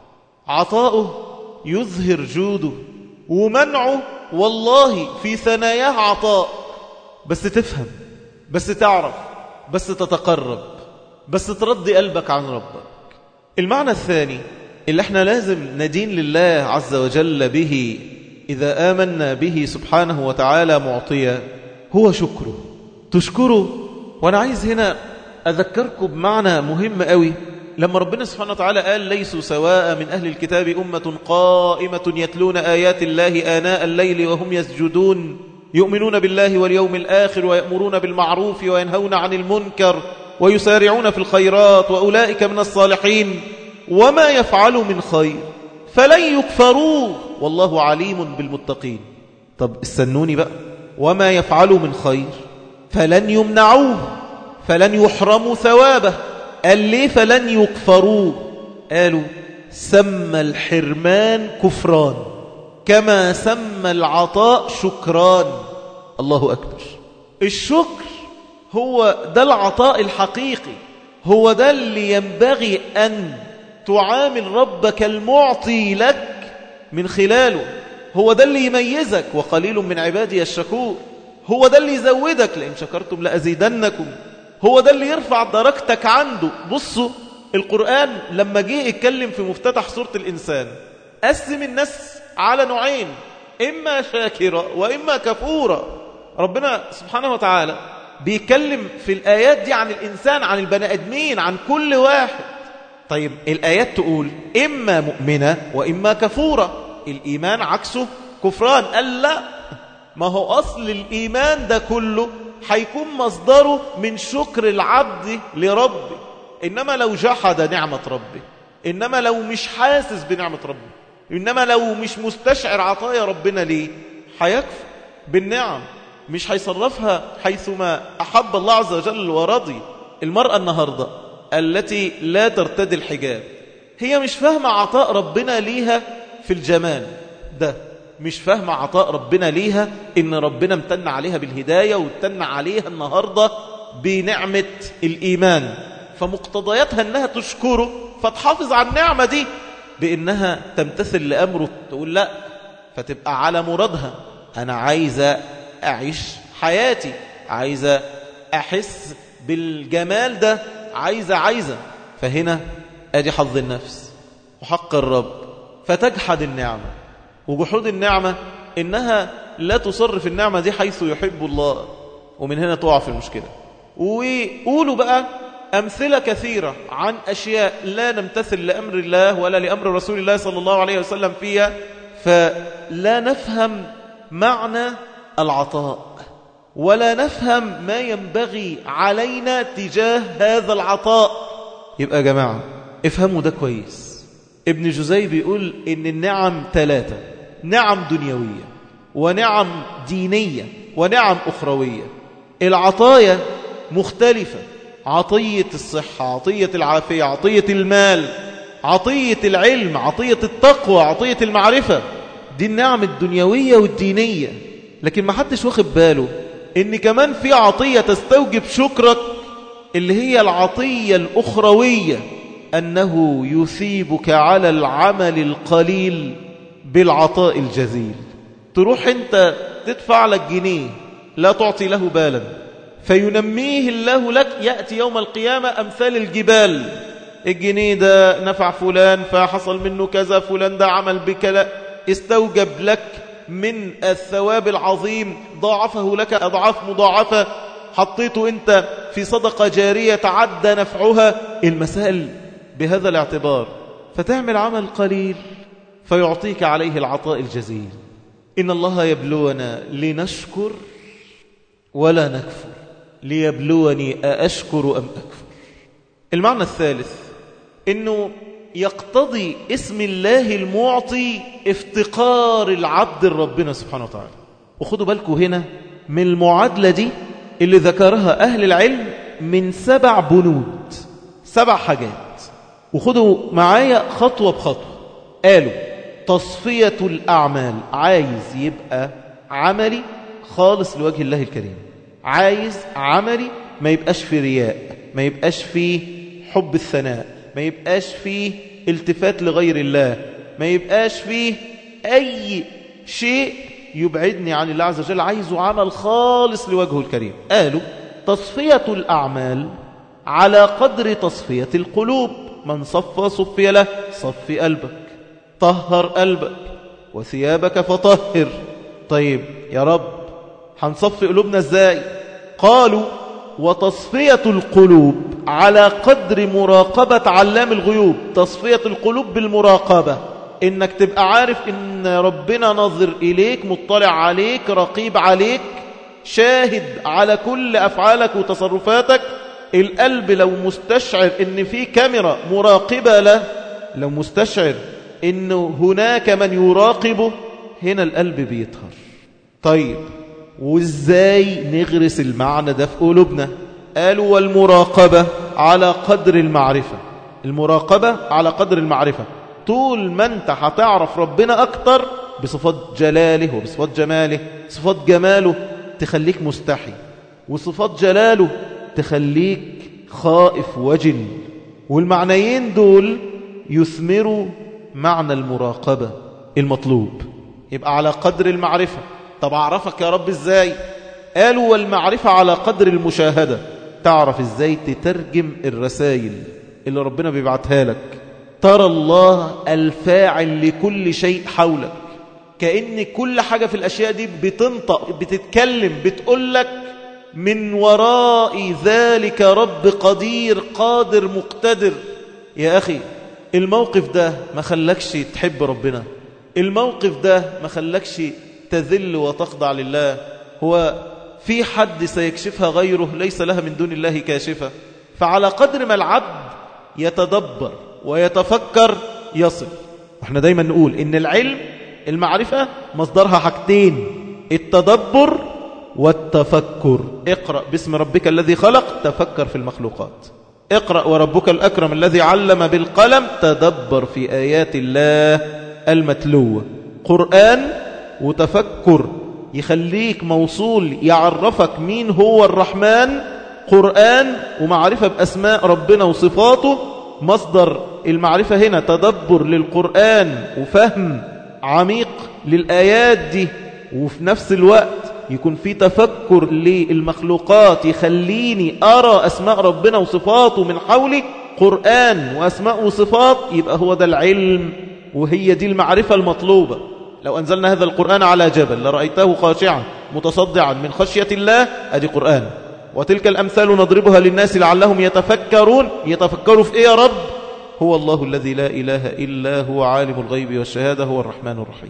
عطاؤه يظهر جوده، ومنعه والله في ثناياه عطاء. بس تفهم، بس تعرف، بس تتقرب، بس ترضي قلبك عن ربك. المعنى الثاني اللي احنا لازم ندين لله عز وجل به إذا آمنا به سبحانه وتعالى معطيا هو شكره. تشكره. وأنا عايز هنا أذكركم بمعنى مهم قوي. لما ربنا سبحانه وتعالى قال: ليسوا سواء من أهل الكتاب أمة قائمة يتلون آيات الله آناء الليل وهم يسجدون يؤمنون بالله واليوم الآخر ويأمرون بالمعروف وينهون عن المنكر ويسارعون في الخيرات وأولئك من الصالحين وما يفعلوا من خير فلن يكفروه والله عليم بالمتقين. طب استنوني بقى، وما يفعلوا من خير فلن يمنعوه، فلن يحرموا ثوابه. قال ليه فلن يكفروه؟ قالوا سمى الحرمان كفران كما سمى العطاء شكران. الله أكبر. الشكر هو ده العطاء الحقيقي، هو ده اللي ينبغي أن تعامل ربك المعطي لك من خلاله. هو ده اللي يميزك، وقليل من عبادي الشكور. هو ده اللي يزودك، لئن شكرتم لأزيدنكم. هو ده اللي يرفع درجتك عنده. بصوا القرآن لما جه يتكلم في مفتتح سورة الإنسان قسم الناس على نوعين: إما شاكرة وإما كفورة. ربنا سبحانه وتعالى بيتكلم في الآيات دي عن الإنسان، عن البني آدمين، عن كل واحد. طيب الآيات تقول إما مؤمنة وإما كفورة. الإيمان عكسه كفران. قال لا، ما هو أصل الإيمان ده كله هيكون مصدره من شكر العبد لربه. إنما لو جحد نعمة ربه، إنما لو مش حاسس بنعمة ربه، إنما لو مش مستشعر عطايا ربنا ليه، هيكفر بالنعم، مش هيصرفها حيثما أحب الله عز وجل ورضي. المرأة النهاردة التي لا ترتدي الحجاب هي مش فاهمة عطاء ربنا ليها في الجمال ده، مش فاهمة عطاء ربنا ليها إن ربنا امتن عليها بالهداية وامتن عليها النهاردة بنعمة الإيمان. فمقتضياتها أنها تشكره فتحافظ على النعمة دي بأنها تمتثل لأمره، تقول لا، فتبقى على مرادها. أنا عايزة أعيش حياتي، عايزة أحس بالجمال ده، عايزة. فهنا أدي حظ النفس وحق الرب. فتجحد النعمة، وجحود النعمة إنها لا تصرف النعمة دي حيث يحب الله، ومن هنا تقع في المشكلة. وقولوا بقى أمثلة كثيرة عن أشياء لا نمتثل لأمر الله ولا لأمر رسول الله صلى الله عليه وسلم فيها، فلا نفهم معنى العطاء ولا نفهم ما ينبغي علينا تجاه هذا العطاء. يبقى يا جماعة افهموا ده كويس. ابن جزي بيقول إن النعم 3: نعم دنيوية ونعم دينية ونعم أخروية. العطايا مختلفة: عطية الصحة، عطية العافية، عطية المال، عطية العلم، عطية التقوى، عطية المعرفة. دي النعم الدنيوية والدينية. لكن ما حدش واخد باله إن كمان في عطية تستوجب شكرك، اللي هي العطية الأخروية، أنه يثيبك على العمل القليل بالعطاء الجزيل. تروح أنت تدفع لك جنيه لا تعطي له بالا، فينميه الله لك، يأتي يوم القيامة أمثال الجبال. الجنيه ده نفع فلان فحصل منه كذا، فلان ده عمل بكذا، استوجب لك من الثواب العظيم، ضاعفه لك أضعاف مضاعفة، حطيته أنت في صدقة جارية تعدى نفعها. المسائل بهذا الاعتبار. فتعمل عمل قليل فيعطيك عليه العطاء الجزيل. إن الله يبلونا لنشكر ولا نكفر، ليبلوني أأشكر أم أكفر. المعنى الثالث إنه يقتضي اسم الله المعطي افتقار العبد لربنا سبحانه وتعالى. وخدوا بالكم هنا من المعادلة دي اللي ذكرها أهل العلم من 7 بنود، 7 حاجات. وخدوا معايا خطوة بخطوة. قالوا تصفية الأعمال، عايز يبقى عملي خالص لوجه الله الكريم، عايز عملي ما يبقاش فيه رياء، ما يبقاش فيه حب الثناء، ما يبقاش فيه التفات لغير الله، ما يبقاش فيه أي شيء يبعدني عن الله عز وجل، عايزه عمل خالص لوجهه الكريم. قالوا تصفية الأعمال على قدر تصفية القلوب، من صفى صفي له، صفي قلبك، طهر قلبك وثيابك فطهر. طيب يا رب هنصفي قلوبنا ازاي؟ قالوا وتصفية القلوب على قدر مراقبة علام الغيوب. تصفية القلوب بالمراقبة، انك تبقى عارف ان ربنا نظر اليك، مطلع عليك، رقيب عليك، شاهد على كل افعالك وتصرفاتك. القلب لو مستشعر ان في كاميرا مراقبة له، لو مستشعر ان هناك من يراقبه، هنا القلب بيطهر. طيب وازاي نغرس المعنى ده في قلوبنا؟ قالوا والمراقبة على قدر المعرفة. المراقبة على قدر المعرفة، طول ما انت هتعرف ربنا اكتر بصفات جلاله وبصفات جماله. صفات جماله تخليك مستحي، وصفات جلاله تخليك خائف وجل، والمعنيين دول يثمروا معنى المراقبة المطلوب. يبقى على قدر المعرفة. طب أعرفك يا رب إزاي؟ قالوا والمعرفة على قدر المشاهدة، تعرف إزاي تترجم الرسائل اللي ربنا بيبعتها لك. ترى الله الفاعل لكل شيء حولك، كأن كل حاجة في الأشياء دي بتنطق، بتتكلم، بتقولك من وراء ذلك رب قدير قادر مقتدر. يا أخي الموقف ده ما خلكش تحب ربنا، الموقف ده ما خلكش تذل وتخضع لله. هو في حد سيكشفها غيره؟ ليس لها من دون الله كاشفة. فعلى قدر ما العبد يتدبر ويتفكر يصل. واحنا دايما نقول ان العلم، المعرفة مصدرها حاجتين، التدبر والتفكر. اقرأ باسم ربك الذي خلق، تفكر في المخلوقات. اقرأ وربك الأكرم الذي علم بالقلم، تدبر في آيات الله المتلوة. قرآن وتفكر يخليك موصول، يعرفك مين هو الرحمن. قرآن ومعرفة بأسماء ربنا وصفاته، مصدر المعرفة هنا تدبر للقرآن وفهم عميق للآيات دي، وفي نفس الوقت يكون في تفكر للمخلوقات يخليني أرى أسماء ربنا وصفاته من حولي. قرآن وأسماء وصفات، يبقى هو ده العلم وهي دي المعرفة المطلوبة. لو أنزلنا هذا القرآن على جبل لرأيته خاشعا متصدعا من خشية الله، أدي قرآن. وتلك الأمثال نضربها للناس لعلهم يتفكرون. يتفكروا في إيه يا رب؟ هو الله الذي لا إله إلا هو عالم الغيب والشهادة، هو الرحمن الرحيم.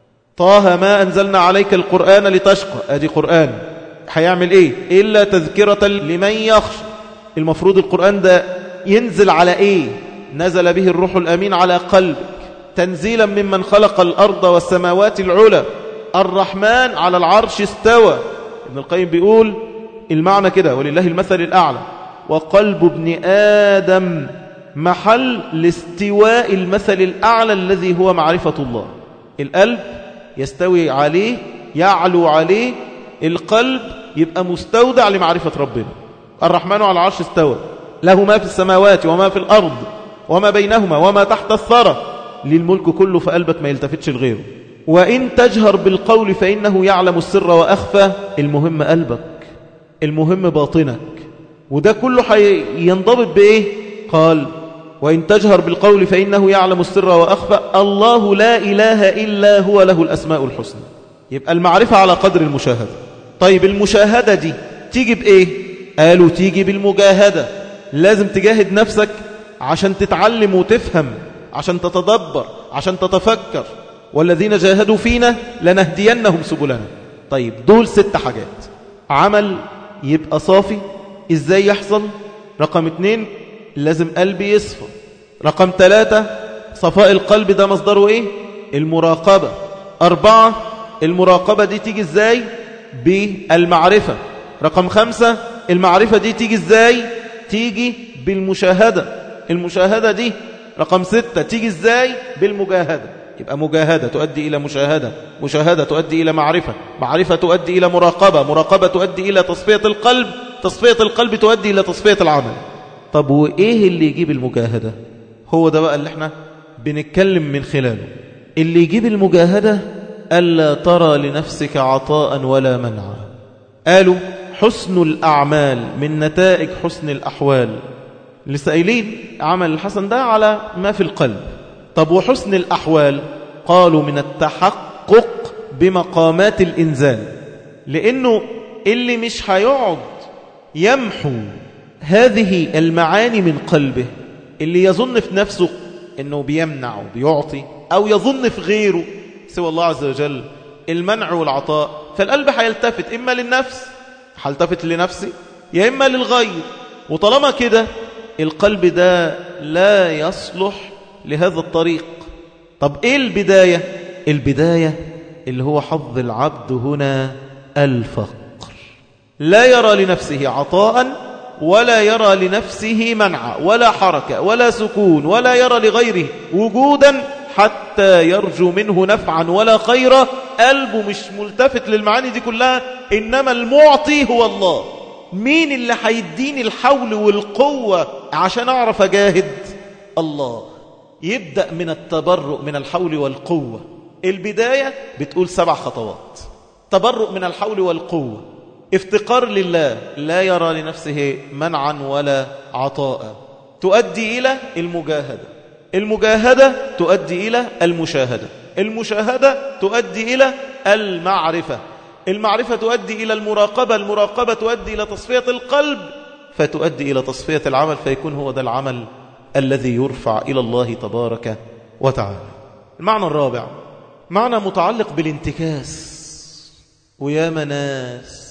طه ما أنزلنا عليك القرآن لتشقى، أدي قرآن. هيعمل إيه؟ إلا تذكرة لمن يخشى. المفروض القرآن ده ينزل على إيه؟ نزل به الروح الأمين على قلبك تنزيلا ممن خلق الأرض والسماوات العلى. الرحمن على العرش استوى. ابن القيم بيقول المعنى كده، ولله المثل الأعلى. وقلب ابن آدم محل لاستواء المثل الأعلى الذي هو معرفة الله. القلب يستوي عليه، يعلو عليه القلب، يبقى مستودع لمعرفة ربنا. الرحمن على العرش استوى، له ما في السماوات وما في الأرض وما بينهما وما تحت الثرى، للملك كله، فقلبك ما يلتفتش لغيره. وإن تجهر بالقول فإنه يعلم السر وأخفى. المهم قلبك، المهم باطنك، وده كله ينضبط بإيه؟ قال وإن تجهر بالقول فإنه يعلم السر وأخفى، الله لا إله إلا هو له الأسماء الحسنى. يبقى المعرفة على قدر المشاهدة. طيب المشاهدة دي تيجي بإيه؟ قالوا تيجي بالمجاهدة. لازم تجاهد نفسك عشان تتعلم وتفهم، عشان تتدبر، عشان تتفكر. والذين جاهدوا فينا لنهدينهم سبلنا. طيب دول 6 حاجات. عمل يبقى صافي، إزاي يحصل؟ رقم 2 لازم قلبي يصفى. رقم 3 صفاء القلب ده مصدره ايه؟ المراقبة. 4 المراقبة دي تيجي ازاي؟ بالمعرفة. رقم 5 المعرفة دي تيجي ازاي؟ تيجي بالمشاهدة. المشاهدة دي رقم 6 تيجي ازاي؟ بالمجاهدة. يبقى مجاهدة تؤدي إلى مشاهدة، مشاهدة تؤدي إلى معرفة، معرفة تؤدي إلى مراقبة، مراقبة تؤدي إلى تصفية القلب، تصفية القلب تؤدي إلى تصفية العمل. طب وإيه اللي يجيب المجاهدة؟ هو ده بقى اللي احنا بنتكلم من خلاله. اللي يجيب المجاهدة ألا ترى لنفسك عطاء ولا منعا. قالوا حسن الأعمال من نتائج حسن الأحوال. لسه قايلين عمل الحسن ده على ما في القلب. طب وحسن الأحوال؟ قالوا من التحقق بمقامات الإنزال. لأنه اللي مش هيقعد يمحو هذه المعاني من قلبه، اللي يظن في نفسه أنه بيمنع وبيعطي، أو يظن في غيره سوى الله عز وجل المنع والعطاء، فالقلب هيلتفت إما للنفس، هيلتفت لنفسي، يا إما للغير. وطالما كده القلب ده لا يصلح لهذا الطريق. طب إيه البداية؟ البداية اللي هو حظ العبد هنا الفقر. لا يرى لنفسه عطاء ولا يرى لنفسه منعا ولا حركة ولا سكون، ولا يرى لغيره وجودا حتى يرجو منه نفعا ولا خيرا. قلبه مش ملتفت للمعاني دي كلها، إنما المعطي هو الله. مين اللي هيديني الحول والقوة عشان أعرف أجاهد؟ الله. يبدأ من التبرؤ من الحول والقوة. البداية بتقول 7 خطوات: تبرؤ من الحول والقوة، افتقار لله، لا يرى لنفسه منعا ولا عطاء، تؤدي إلى المجاهدة، المجاهدة تؤدي إلى المشاهدة، المشاهدة تؤدي إلى المعرفة، المعرفة تؤدي إلى المراقبة، المراقبة تؤدي إلى تصفية القلب، فتؤدي إلى تصفية العمل، فيكون هو ده العمل الذي يرفع إلى الله تبارك وتعالى. المعنى الرابع معنى متعلق بالانتكاس. ويا ناس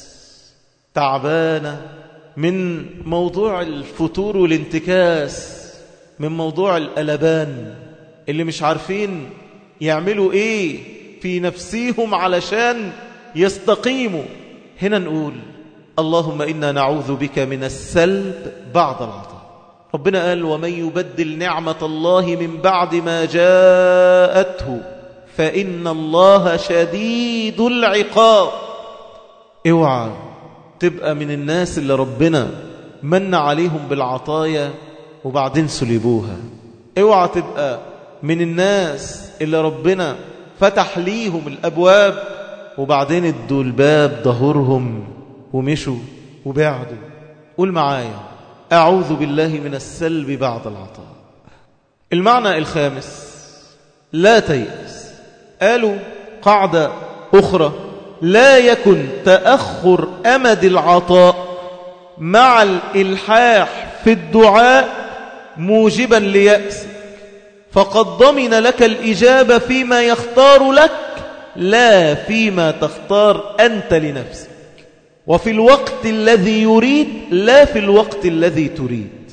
تعبانة من موضوع الفتور والانتكاس، من موضوع القلبان، اللي مش عارفين يعملوا ايه في نفسيهم علشان يستقيموا. هنا نقول اللهم إنا نعوذ بك من السلب بعد العطاء. ربنا قال ومن يبدل نعمة الله من بعد ما جاءته فإن الله شديد العقاب. اوعى تبقى من الناس اللي ربنا من عليهم بالعطايا وبعدين سلبوها. اوعى تبقى من الناس اللي ربنا فتح ليهم الأبواب وبعدين ادوا الباب ظهرهم ومشوا وبعدوا. قول معايا أعوذ بالله من السلب بعد العطاء. المعنى الخامس لا تيأس. قالوا قاعدة أخرى: لا يكن تأخر أمد العطاء مع الإلحاح في الدعاء موجبا ليأسك، فقد ضمن لك الإجابة فيما يختار لك لا فيما تختار أنت لنفسك، وفي الوقت الذي يريد لا في الوقت الذي تريد.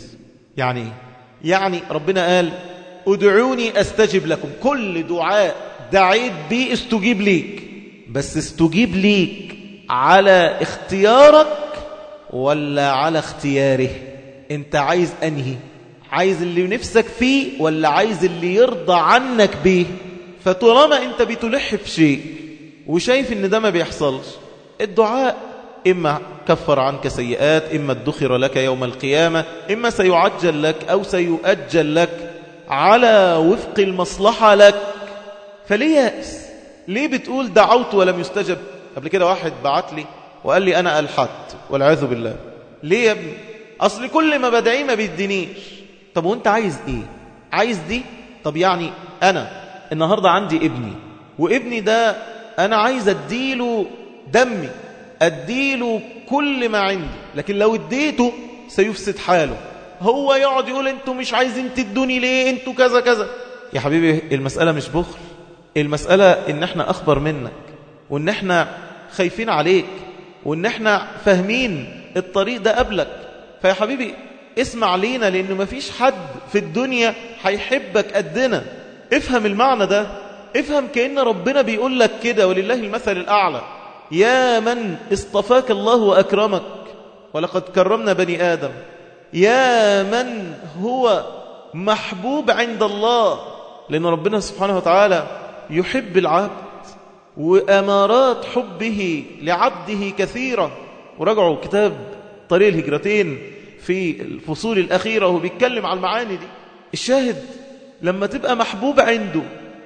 يعني ربنا قال ادعوني أستجب لكم. كل دعاء دعيت به استجيب ليك، بس استجيب ليك على اختيارك ولا على اختياره؟ انت عايز انهي؟ عايز اللي نفسك فيه ولا عايز اللي يرضى عنك به؟ فطالما انت بتلح في شيء وشايف ان ده ما بيحصلش، الدعاء إما كفر عنك سيئات، إما ادخر لك يوم القيامة، إما سيعجل لك أو سيؤجل لك على وفق المصلحة لك. فليه يأس؟ ليه بتقول دعوت ولم يستجب؟ قبل كده واحد بعت لي وقال لي أنا ألحدت والعياذ بالله. ليه يا ابني؟ أصل كل ما بدعيه ما بيدينيش. طب وانت عايز ايه؟ عايز دي؟ طب يعني أنا النهاردة عندي ابني، وابني ده أنا عايز أديله دمي، أديله كل ما عندي، لكن لو اديته سيفسد حاله. هو يقعد يقول انتوا مش عايزين تدوني ليه، انتوا كذا كذا. يا حبيبي المسألة مش بخل، المسألة ان احنا أخبر منك، وان احنا خايفين عليك، وان احنا فاهمين الطريق ده قبلك. فيا حبيبي اسمع لينا، لأنه مفيش حد في الدنيا هيحبك قدنا. افهم المعنى ده، افهم كأن ربنا بيقول لك كده، ولله المثل الأعلى. يا من اصطفاك الله وأكرمك، ولقد كرمنا بني آدم. يا من هو محبوب عند الله، لأن ربنا سبحانه وتعالى يحب العبد، وأمارات حبه لعبده كثيرة. وراجعوا كتاب طريق الهجرتين في الفصول الأخيرة وهو بيتكلم على المعاني دي. الشاهد لما تبقى محبوب عنده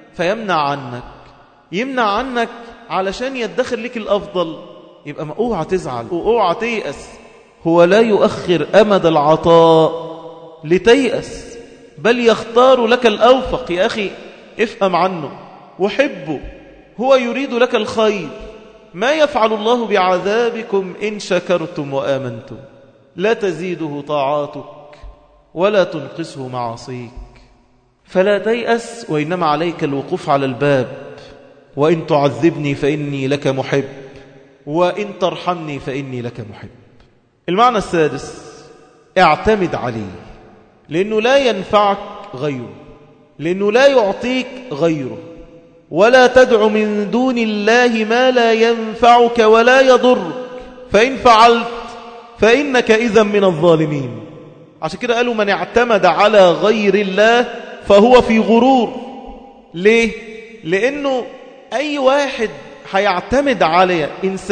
يمنع عنك علشان يدخل لك الأفضل، يبقى ما اوعى تزعل واوعى تيأس. هو لا يؤخر أمد العطاء لتيأس، بل يختار لك الأوفق. يا أخي افهم عنه وحبه، هو يريد لك الخير. ما يفعل الله بعذابكم إن شكرتم وآمنتم، لا تزيده طاعاتك ولا تنقصه معاصيك. فلا تيأس، وإنما عليك الوقوف على الباب. وإن تعذبني فإني لك محب، وإن ترحمني فإني لك محب. المعنى السادس، اعتمد عليه، لأنه لا ينفعك غيره، لأنه لا يعطيك غيره. ولا تدع من دون الله ما لا ينفعك ولا يضرك، فإن فعلت فإنك إذا من الظالمين. عشان كده قالوا من اعتمد على غير الله فهو في غرور. ليه؟ لأنه أي واحد هيعتمد على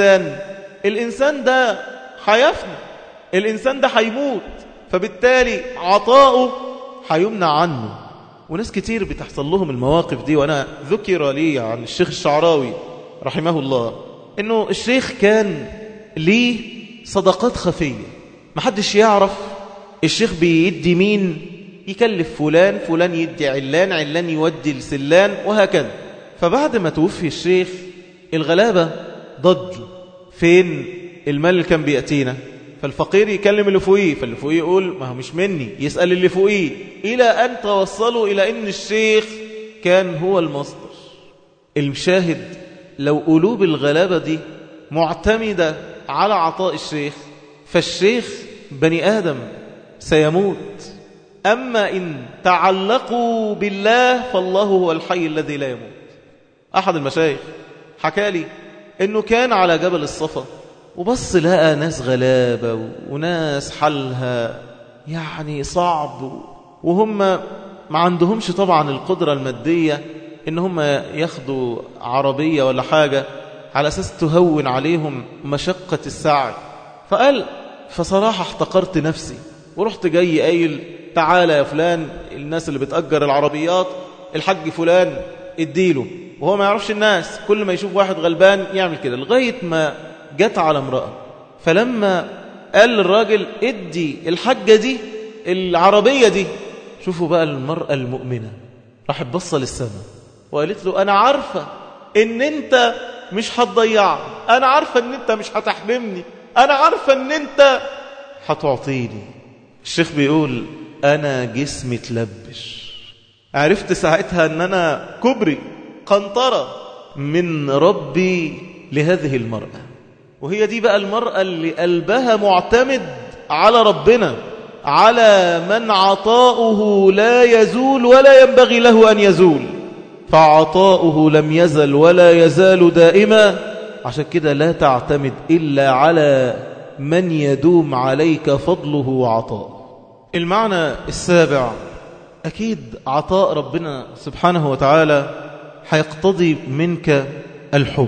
الإنسان ده هيفنى، الإنسان ده هيموت، فبالتالي عطاؤه هيمنع عنه. وناس كتير بتحصل لهم المواقف دي. وأنا ذكر لي عن الشيخ الشعراوي رحمه الله إنه الشيخ كان ليه صدقات خفية، محدش يعرف الشيخ بيدي مين، يكلف فلان يدي علان يودي لسلان، وهكذا. فبعد ما توفي الشيخ الغلابة ضجوا، فين المال اللي كان بيأتينا؟ فالفقير يكلم اللي فوقيه، فاللي فوقيه يقول ما هو مش مني، يسأل اللي فوقيه، إلى أن توصلوا إلى أن الشيخ كان هو المصدر. المشاهد لو قلوب الغلابة دي معتمدة على عطاء الشيخ، فالشيخ بني آدم سيموت. أما إن تعلقوا بالله فالله هو الحي الذي لا يموت. أحد المشايخ حكى لي إنه كان على جبل الصفا، وبص لقى ناس غلابة وناس حالها يعني صعب، وهم ما عندهمش طبعا القدرة المادية إن هم ياخدوا عربية ولا حاجة على أساس تهون عليهم مشقة السعي. فقال فصراحة احتقرت نفسي ورحت جاي قايل تعالى يا فلان، الناس اللي بتأجر العربيات الحاج فلان اديله. وهو ما يعرفش الناس، كل ما يشوف واحد غلبان يعمل كده، لغاية ما جت على امرأة. فلما قال للراجل ادي الحاجة دي العربية دي، شوفوا بقى المرأة المؤمنة راح تبص للسماء وقالت له أنا عارفة إن أنت مش هتضيعني، أنا عارفة إن أنت مش هتحرمني، أنا عارفة إن أنت هتعطيني. الشيخ بيقول أنا جسمي تلبش، عرفت ساعتها أن أنا كبري قنطرة من ربي لهذه المرأة. وهي دي بقى المرأة اللي قلبها معتمد على ربنا، على من عطاؤه لا يزول ولا ينبغي له أن يزول، فعطاؤه لم يزل ولا يزال دائما. عشان كده لا تعتمد إلا على من يدوم عليك فضله وعطاؤه. المعنى السابع، أكيد عطاء ربنا سبحانه وتعالى هيقتضي منك الحب.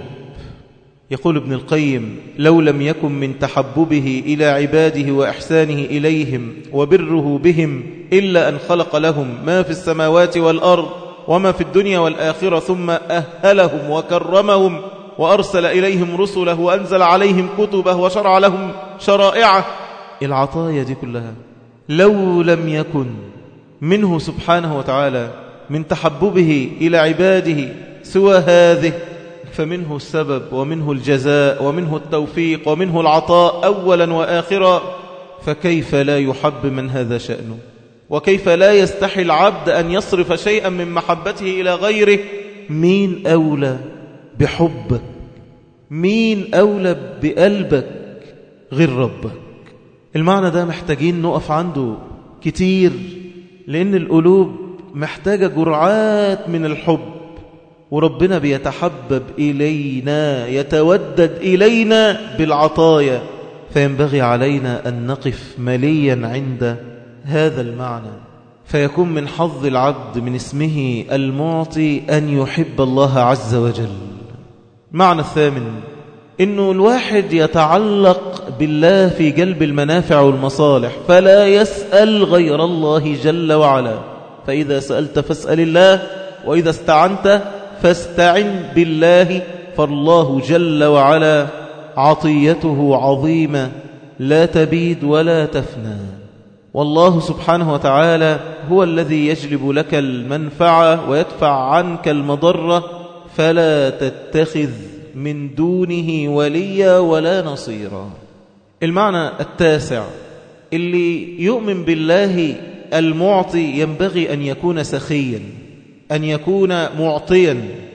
يقول ابن القيم لو لم يكن من تحببه إلى عباده وإحسانه إليهم وبره بهم إلا أن خلق لهم ما في السماوات والأرض وما في الدنيا والآخرة، ثم أهلهم وكرمهم وأرسل إليهم رسله وأنزل عليهم كتبه وشرع لهم شرائعه. العطايا دي كلها لو لم يكن منه سبحانه وتعالى من تحببه إلى عباده سوى هذه، فمنه السبب ومنه الجزاء ومنه التوفيق ومنه العطاء أولا وآخرا. فكيف لا يحب من هذا شأنه؟ وكيف لا يستحي العبد أن يصرف شيئا من محبته إلى غيره؟ مين أولى بحبك؟ مين أولى بقلبك غير ربك؟ المعنى ده محتاجين نقف عنده كتير، لأن القلوب محتاجة جرعات من الحب، وربنا بيتحبب إلينا، يتودد إلينا بالعطايا، فينبغي علينا أن نقف مليا عند هذا المعنى، فيكون من حظ العبد من اسمه المعطي أن يحب الله عز وجل. معنى الثامن إنه الواحد يتعلق بالله في جلب المنافع والمصالح، فلا يسأل غير الله جل وعلا، فإذا سألت فاسأل الله، وإذا استعنت فاستعن بالله، فالله جل وعلا عطيته عظيمة لا تبيد ولا تفنى، والله سبحانه وتعالى هو الذي يجلب لك المنفعة ويدفع عنك المضرة، فلا تتخذ من دونه وليا ولا نصيرا. المعنى التاسع، اللي يؤمن بالله المعطي ينبغي أن يكون سخيا، أن يكون معطيا،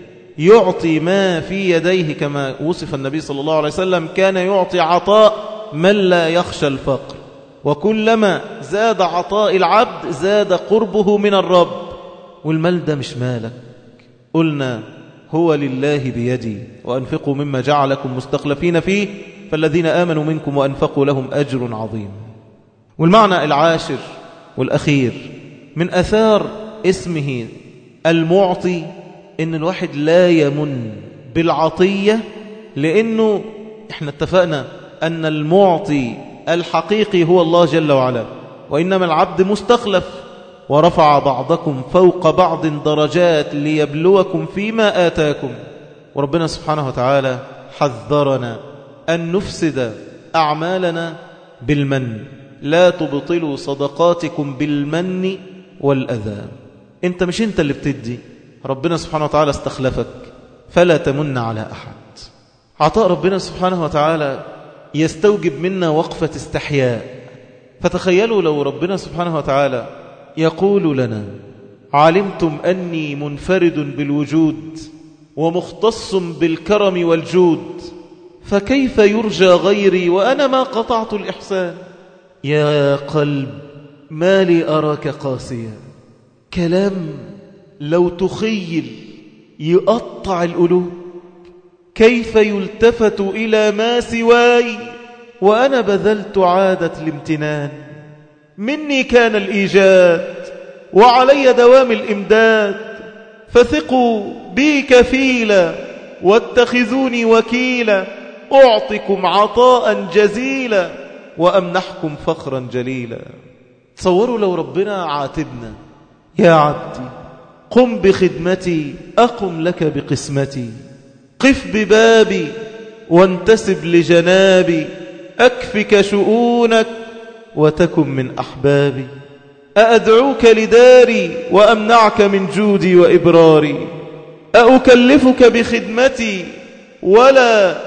يعطي ما في يديه، كما وصف النبي صلى الله عليه وسلم كان يعطي عطاء من لا يخشى الفقر، وكلما زاد عطاء العبد زاد قربه من الرب. والمال ده مش مالك، قلنا هو لله بيدي، وأنفقوا مما جعلكم مستخلفين فيه فالذين آمنوا منكم وأنفقوا لهم أجر عظيم. والمعنى العاشر والأخير من أثار اسمه المعطي إن الواحد لا يمن بالعطية، لأنه احنا اتفقنا أن المعطي الحقيقي هو الله جل وعلا، وإنما العبد مستخلف، ورفع بعضكم فوق بعض درجات ليبلوكم فيما آتاكم. وربنا سبحانه وتعالى حذرنا أن نفسد أعمالنا بالمن، لا تبطلوا صدقاتكم بالمن والأذى. انت مش انت اللي بتدي، ربنا سبحانه وتعالى استخلفك، فلا تمن على أحد. عطاء ربنا سبحانه وتعالى يستوجب منا وقفة استحياء. فتخيلوا لو ربنا سبحانه وتعالى يقول لنا: علمتم أني منفرد بالوجود ومختص بالكرم والجود، فكيف يرجى غيري وأنا ما قطعت الإحسان؟ يا قلب ما لي أراك قاسيا. كلام لو تخيل يقطع القلوب. كيف يلتفت إلى ما سواي وأنا بذلت عادة الامتنان؟ مني كان الإيجاد وعلي دوام الإمداد، فثقوا بي كفيلا واتخذوني وكيلا، أعطكم عطاء جزيلا وأمنحكم فخرا جليلا. تصوروا لو ربنا عاتبنا: يا عبدي قم بخدمتي أقم لك بقسمتي، قف ببابي وانتسب لجنابي، أكفك شؤونك وتكن من أحبابي، أأدعوك لداري وأمنعك من جودي وإبراري، أكلفك بخدمتي ولا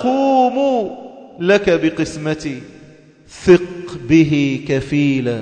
أقوم لك بقسمتي، ثق به كفيلا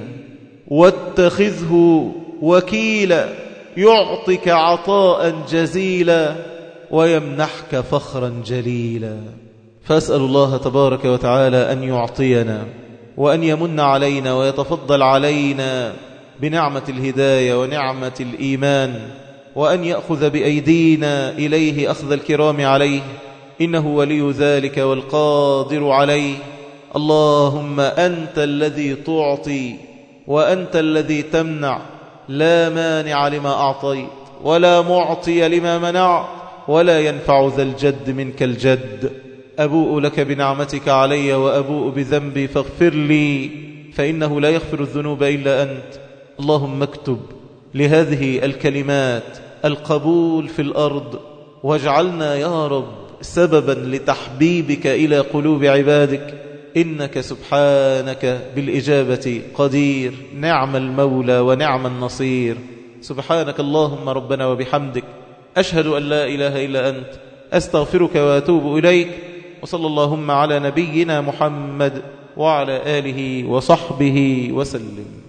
واتخذه وكيلا، يعطك عطاء جزيلا ويمنحك فخرا جليلا. فأسأل الله تبارك وتعالى أن يعطينا وأن يمن علينا ويتفضل علينا بنعمة الهداية ونعمة الإيمان، وأن يأخذ بأيدينا إليه أخذ الكرام عليه، إنه ولي ذلك والقادر عليه. اللهم أنت الذي تعطي وأنت الذي تمنع، لا مانع لما أعطيت ولا معطي لما منعت، ولا ينفع ذا الجد منك الجد. أبوء لك بنعمتك علي وأبوء بذنبي فاغفر لي، فإنه لا يغفر الذنوب إلا أنت. اللهم اكتب لهذه الكلمات القبول في الأرض، واجعلنا يا رب سببا لتحبيبك إلى قلوب عبادك، إنك سبحانك بالإجابة قدير، نعم المولى ونعم النصير. سبحانك اللهم ربنا وبحمدك، أشهد أن لا إله إلا أنت، أستغفرك وأتوب إليك. وصلى اللهم على نبينا محمد وعلى آله وصحبه وسلم.